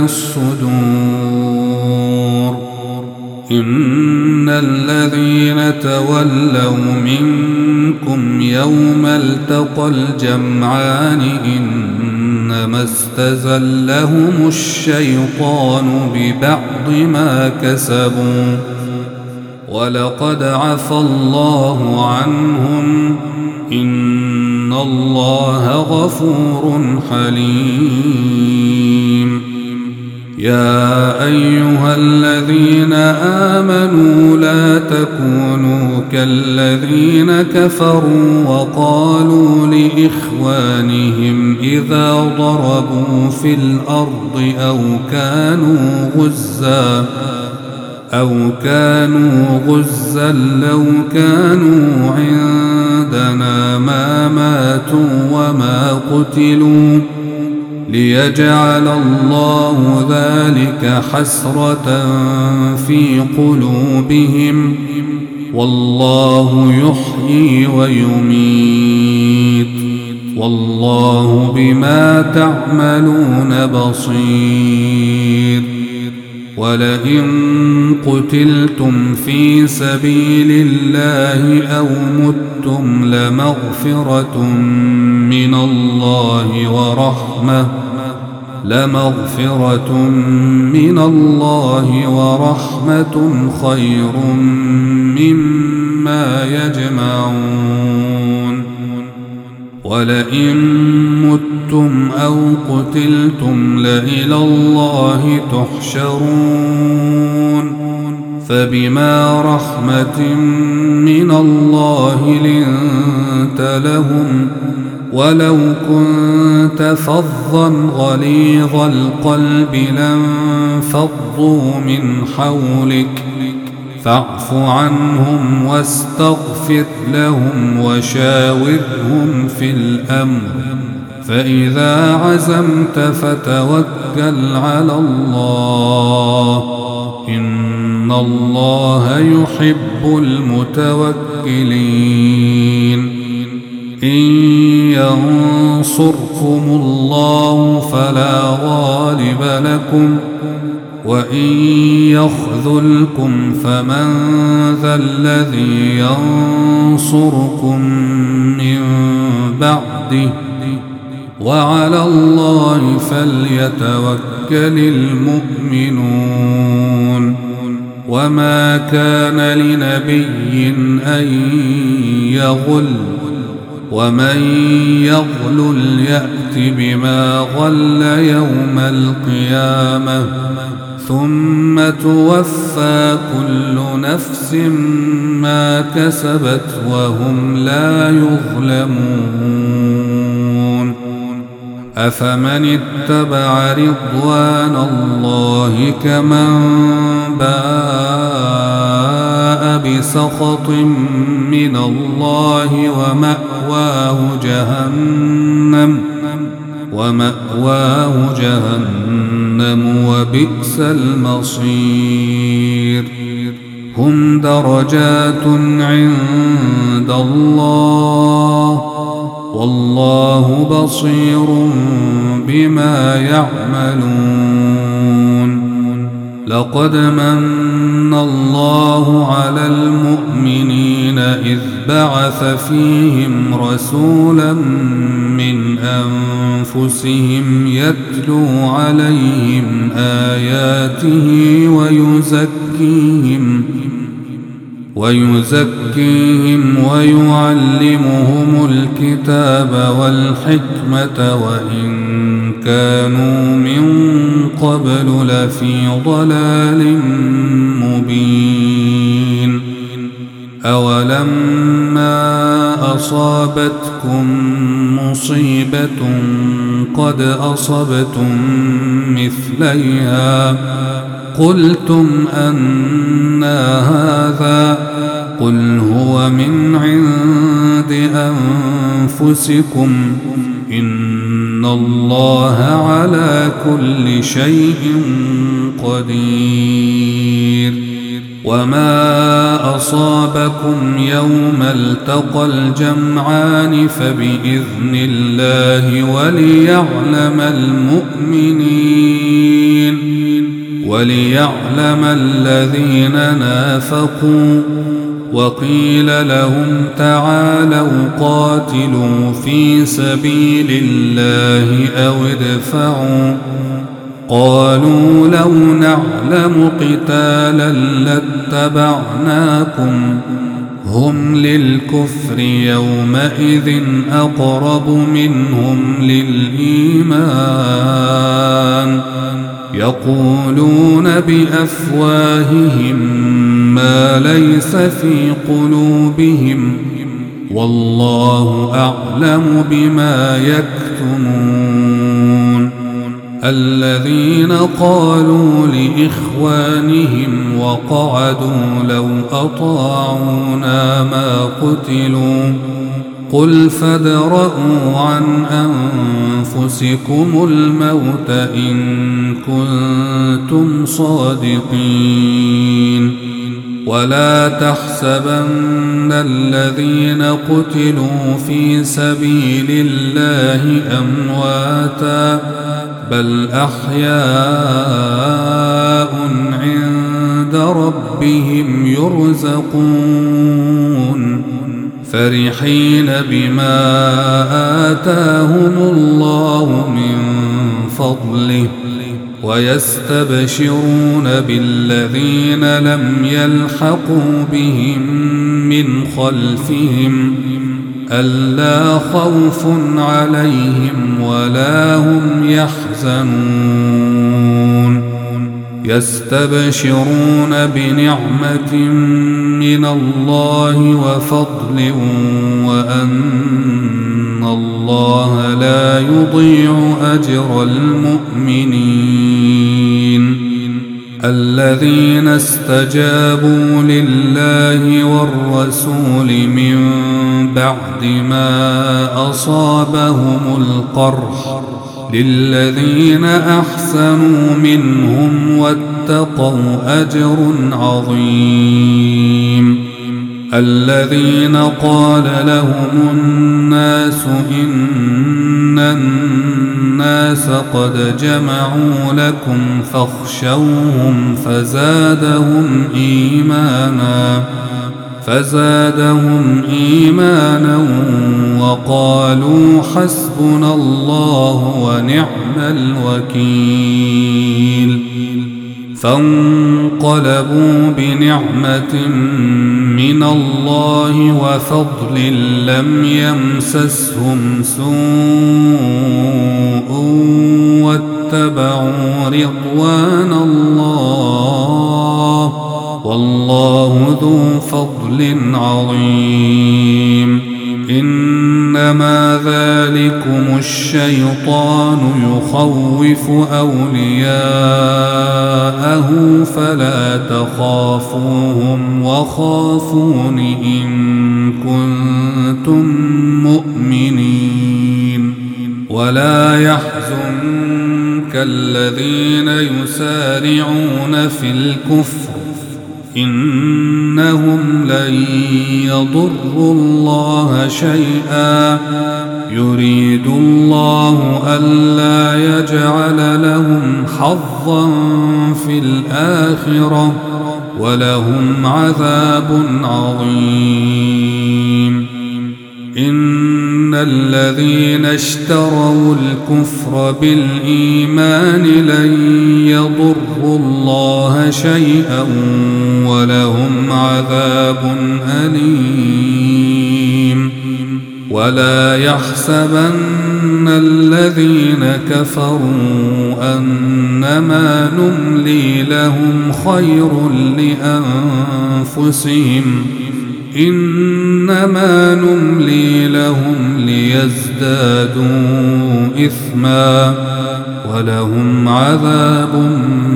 الصدور. إن الذين تولوا منكم يوم التقى الجمعان إنما استزلهم الشيطان ببعض ما كسبوا ولقد عفى الله عنهم إن الله غفور حليم. يا أيها الذين آمنوا لا تكونوا كالذين كفروا وقالوا لإخوانهم إذا ضربوا في الأرض أو كانوا غزا لو كانوا عندنا ما ماتوا وما قتلوا ليجعل الله ذلك حسرة في قلوبهم، والله يحيي ويميت، والله بما تعملون بصير. ولئن قتلتم في سبيل الله أو متم لمغفرة من الله ورحمة خير مما يجمعون. ولئن متم أو قتلتم لإلى الله تحشرون. فبما رحمة من الله لنت لهم، ولو كنت فظا غليظ القلب لانفضوا من حولك، فاعف عنهم واستغفر لهم وشاورهم في الأمر، فإذا عزمت فتوكل على الله، إن الله يحب المتوكلين. إن ينصركم الله فلا غالب لكم، وإن يخذلكم فمن ذا الذي ينصركم من بعده، وعلى الله فليتوكل المؤمنون. وما كان لنبي أن يغل، ومن يغلل يأت بما غل يوم القيامة، ثم توفى كل نفس ما كسبت وهم لا يظلمون. أفمن اتبع رضوان الله كمن باء بسخط من الله ومأواه جهنم وبئس المصير. هم درجات عند الله، والله بصير بما يعملون. لقد من الله على المؤمنين إذ بعث فيهم رسولا من أنفسهم يتلو عليهم آياته ويزكيهم ويعلمهم الكتاب والحكمة وإن كانوا من قبل لفي ضلال مبين. أولما أصابتكم مصيبة قد أصبتم مثليها قلتم أنى هذا، قل هو من عند أنفسكم إن الله على كل شيء قدير. وما أصابكم يوم التقى الجمعان فبإذن الله وليعلم الذين نافقوا. وقيل لهم تعالوا قاتلوا في سبيل الله أو ادفعوا، قالوا لو نعلم قتالا لاتبعناكم، هم للكفر يومئذ أقرب منهم للإيمان، يقولون بأفواههم ما ليس في قلوبهم، والله أعلم بما يكتمون. الذين قالوا لإخوانهم وقعدوا لو أطاعونا ما قتلوا، قل فادرءوا عن أنفسكم الموت إن كنتم صادقين ولا تحسبن الذين قتلوا في سبيل الله أمواتا بل أحياء عند ربهم يرزقون فرحين بما آتاهم الله من فضله ويستبشرون بالذين لم يلحقوا بهم من خلفهم ألا خوف عليهم ولا هم يحزنون يستبشرون بنعمة من الله وفضل وأن الله لا يضيع أجر المؤمنين الذين استجابوا لله والرسول من بعد ما أصابهم القرح للذين أحسنوا منهم واتقوا أجر عظيم الذين قال لهم الناس إن الناس قد جمعوا لكم فاخشوهم فزادهم إيمانا وقالوا حسبنا الله ونعم الوكيل فانقلبوا بنعمة من الله وفضل لم يمسسهم سوء واتبعوا رضوان الله والله ذو فضل عظيم إنما ذلكم الشيطان يخوف أولياءه فلا تخافوهم وخافون إن كنتم مؤمنين ولا يحزنك الذين يسارعون في الكفر إنهم لن يضروا الله شيئا يريد الله ألا يجعل لهم حظا في الآخرة ولهم عذاب عظيم إن الذين اشتروا الكفر بالإيمان لن يضروا الله شيئا ولهم عذاب أليم ولا يحسبن الذين كفروا أنما نملي لهم خير لأنفسهم إنما نملي لهم ليزدادوا إثما ولهم عذاب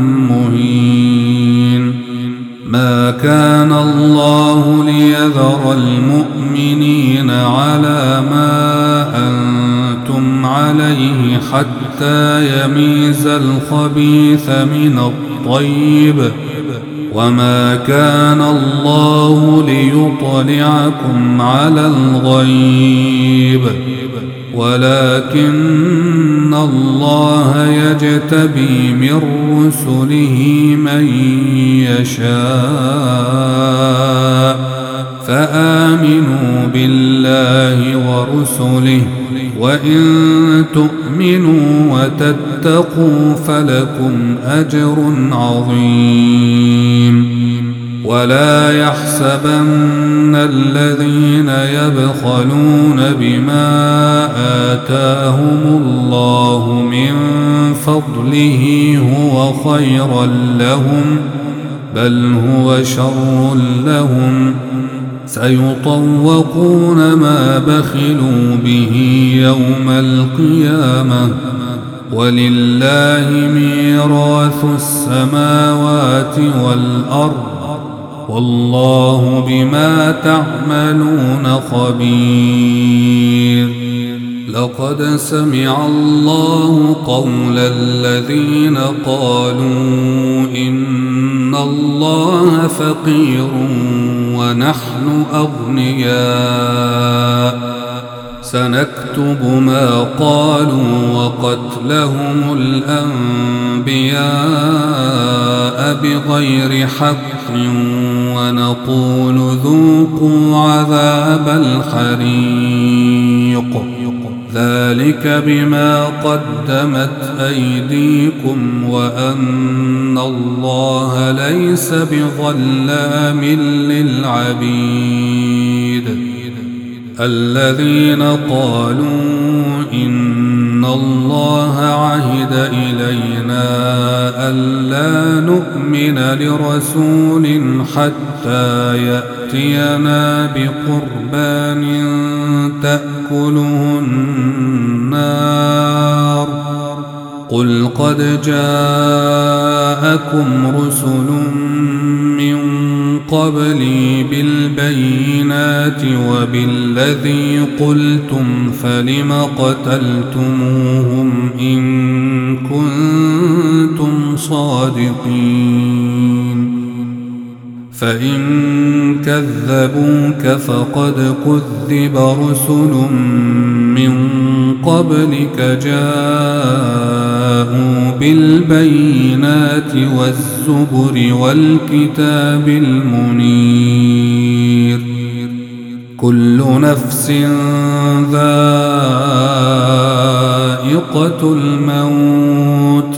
مهين ما كان الله ليذر المؤمنين على ما أنتم عليه حتى يميز الخبيث من الطيب وما كان الله ليطلعكم على الغيب ولكن الله يجتبي من رسله من يشاء فآمنوا بالله ورسله وإن تؤمنوا وتتقوا فلكم أجر عظيم ولا يحسبن الذين يبخلون بما آتاهم الله من فضله هو خيرا لهم بل هو شر لهم سيطوقون ما بخلوا به يوم القيامة ولله ميراث السماوات والأرض والله بما تعملون خبير. لقد سمع الله قول الذين قالوا إن الله فقير ونحن أغنياء، سنكتب ما قالوا وقتلهم الأنبياء بغير حق ونقول ذوقوا عذاب الحريق، ذلك بما قدمت أيديكم وأن الله ليس بظلام للعبيد. الذين قالوا إن الله عهد إلينا ألا نؤمن لرسول حتى يأتينا بقربان تأكله النار، قل قد جاءكم رسل من قبلي بالبينات وبالذي قلتم فلم قتلتموهم إن كنتم صادقين، فإن كذبوك فقد كذب رسل من قبلك جاءوا بالبينات والزبر والكتاب المنير. كل نفس ذائقة الموت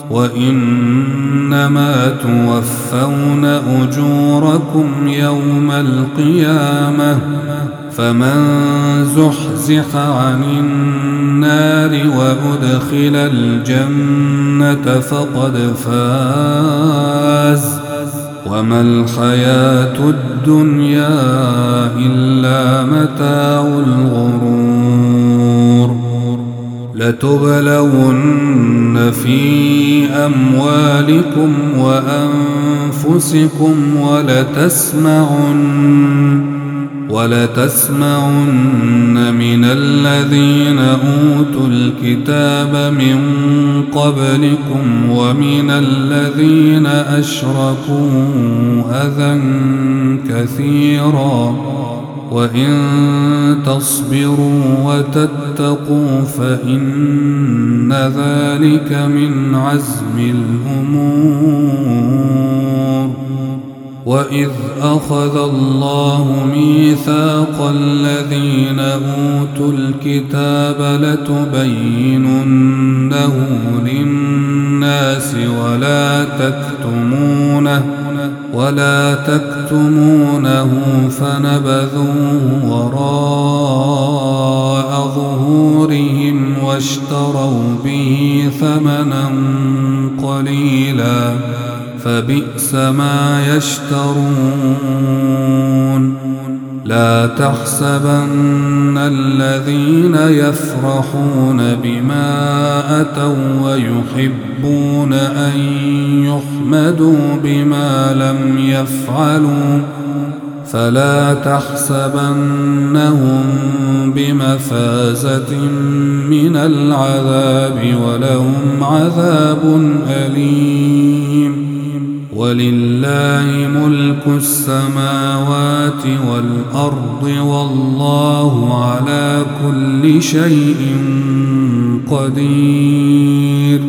وإنما توفون أجوركم يوم القيامة، فمن زحزح عن النار وأدخل الجنة فقد فاز، وما الحياة الدنيا إلا متاع الغرور. لتبلون في أموالكم وأنفسكم ولتسمعن من الذين أوتوا الكتاب من قبلكم ومن الذين أشركوا أذى كثيرا، وإن تصبروا وتتقوا فإن ذلك من عزم الأمور. وإذ أخذ الله ميثاق الذين أوتوا الكتاب لتبيننه للناس ولا تكتمونه فنبذوه وراء ظهورهم واشتروا به ثمنا قليلا فبئس ما يشترون. لا تحسبن الذين يفرحون بما أتوا ويحبون أن يحمدوا بما لم يفعلوا، فلا تحسبنهم بمفازة من العذاب ولهم عذاب أليم. ولله ملك السماوات والأرض والله على كل شيء قدير.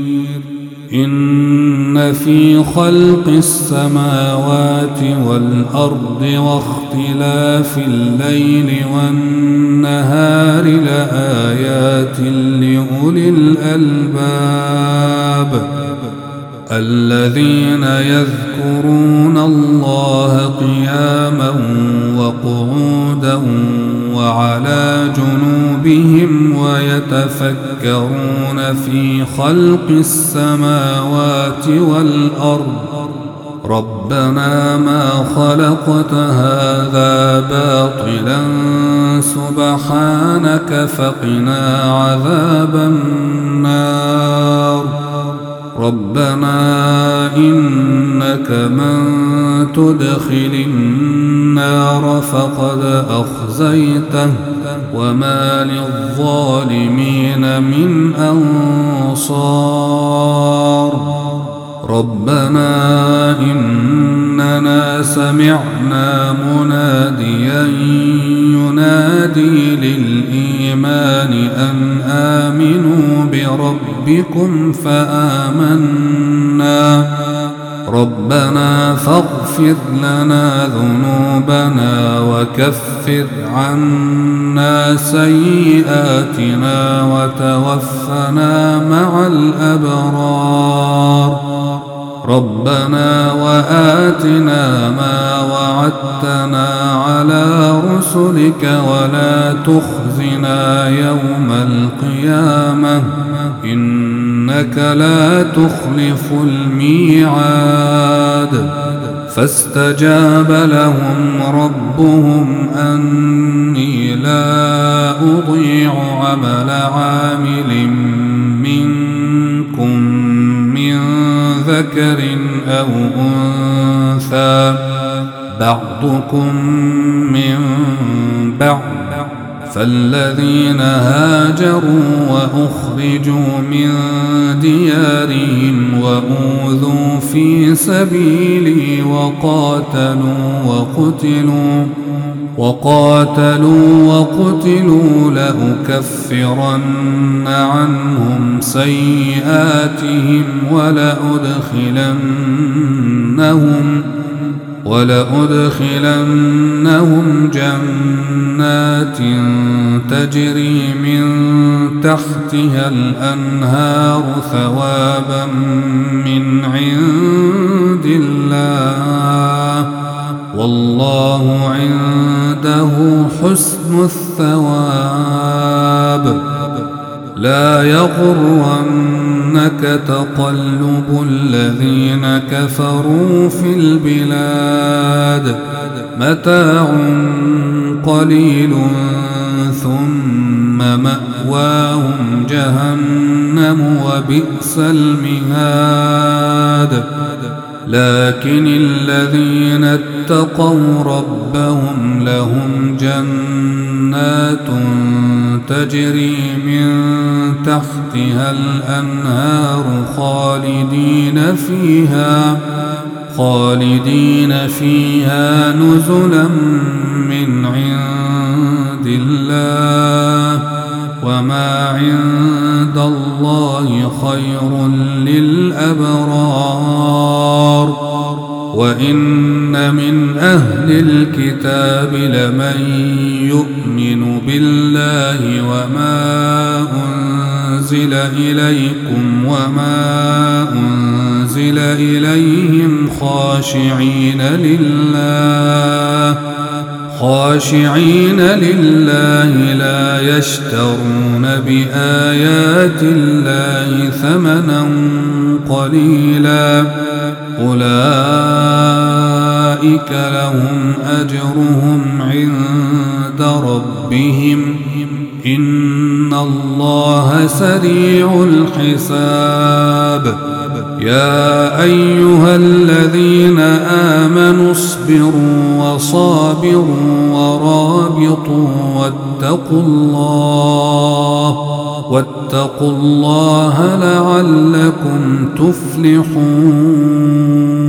إن في خلق السماوات والأرض واختلاف الليل والنهار لآيات لأولي الألباب الذين يذكرون الله قياما وقعودا وعلى جنوبهم ويتفكرون في خلق السماوات والأرض ربنا ما خلقت هذا باطلا سبحانك فقنا عذاب النار. ربنا إنك من تدخل النار فقد أخزيته وما للظالمين من أنصار ربنا إننا سمعنا مناديا ينادي للإيمان أن آمنوا بربكم فآمنا ربنا فاغفر لنا ذنوبنا وكفر عنا سيئاتنا وتوفنا مع الأبرار ربنا وآتنا ما وعدتنا على رسلك ولا تخزنا يوم القيامة إنك لا تخلف الميعاد فاستجاب لهم ربهم أني لا أضيع عمل عامل منكم من ذكر أو أنثى بعضكم من بعض فالذين هاجروا وأخرجوا من ديارهم وأوذوا في سبيلي وقاتلوا لأكفرن عنهم سيئاتهم ولأدخلنهم جنات تجري من تحتها الأنهار ثوابا من عند الله والله عنده حسن الثواب لا يغرنك تقلب الذين كفروا في البلاد متاع قليل ثم مأواهم جهنم وبئس المهاد لكن الذين اتقوا ربهم لهم جنات تجري من تحتها الأنهار خالدين فيها نزلا من عند الله وما عند الله خير للأبرار وإن من أهل الكتاب لمن يؤمن بالله وما أنزل إليكم وما أنزل إليهم خاشعين لله لا يشترون بآيات الله ثمنا قليلا أولئك لهم أجرهم عند ربهم إن الله سريع الحساب يا أيها الذين آمنوا اصبروا وصابروا ورابطوا واتقوا الله لعلكم تفلحون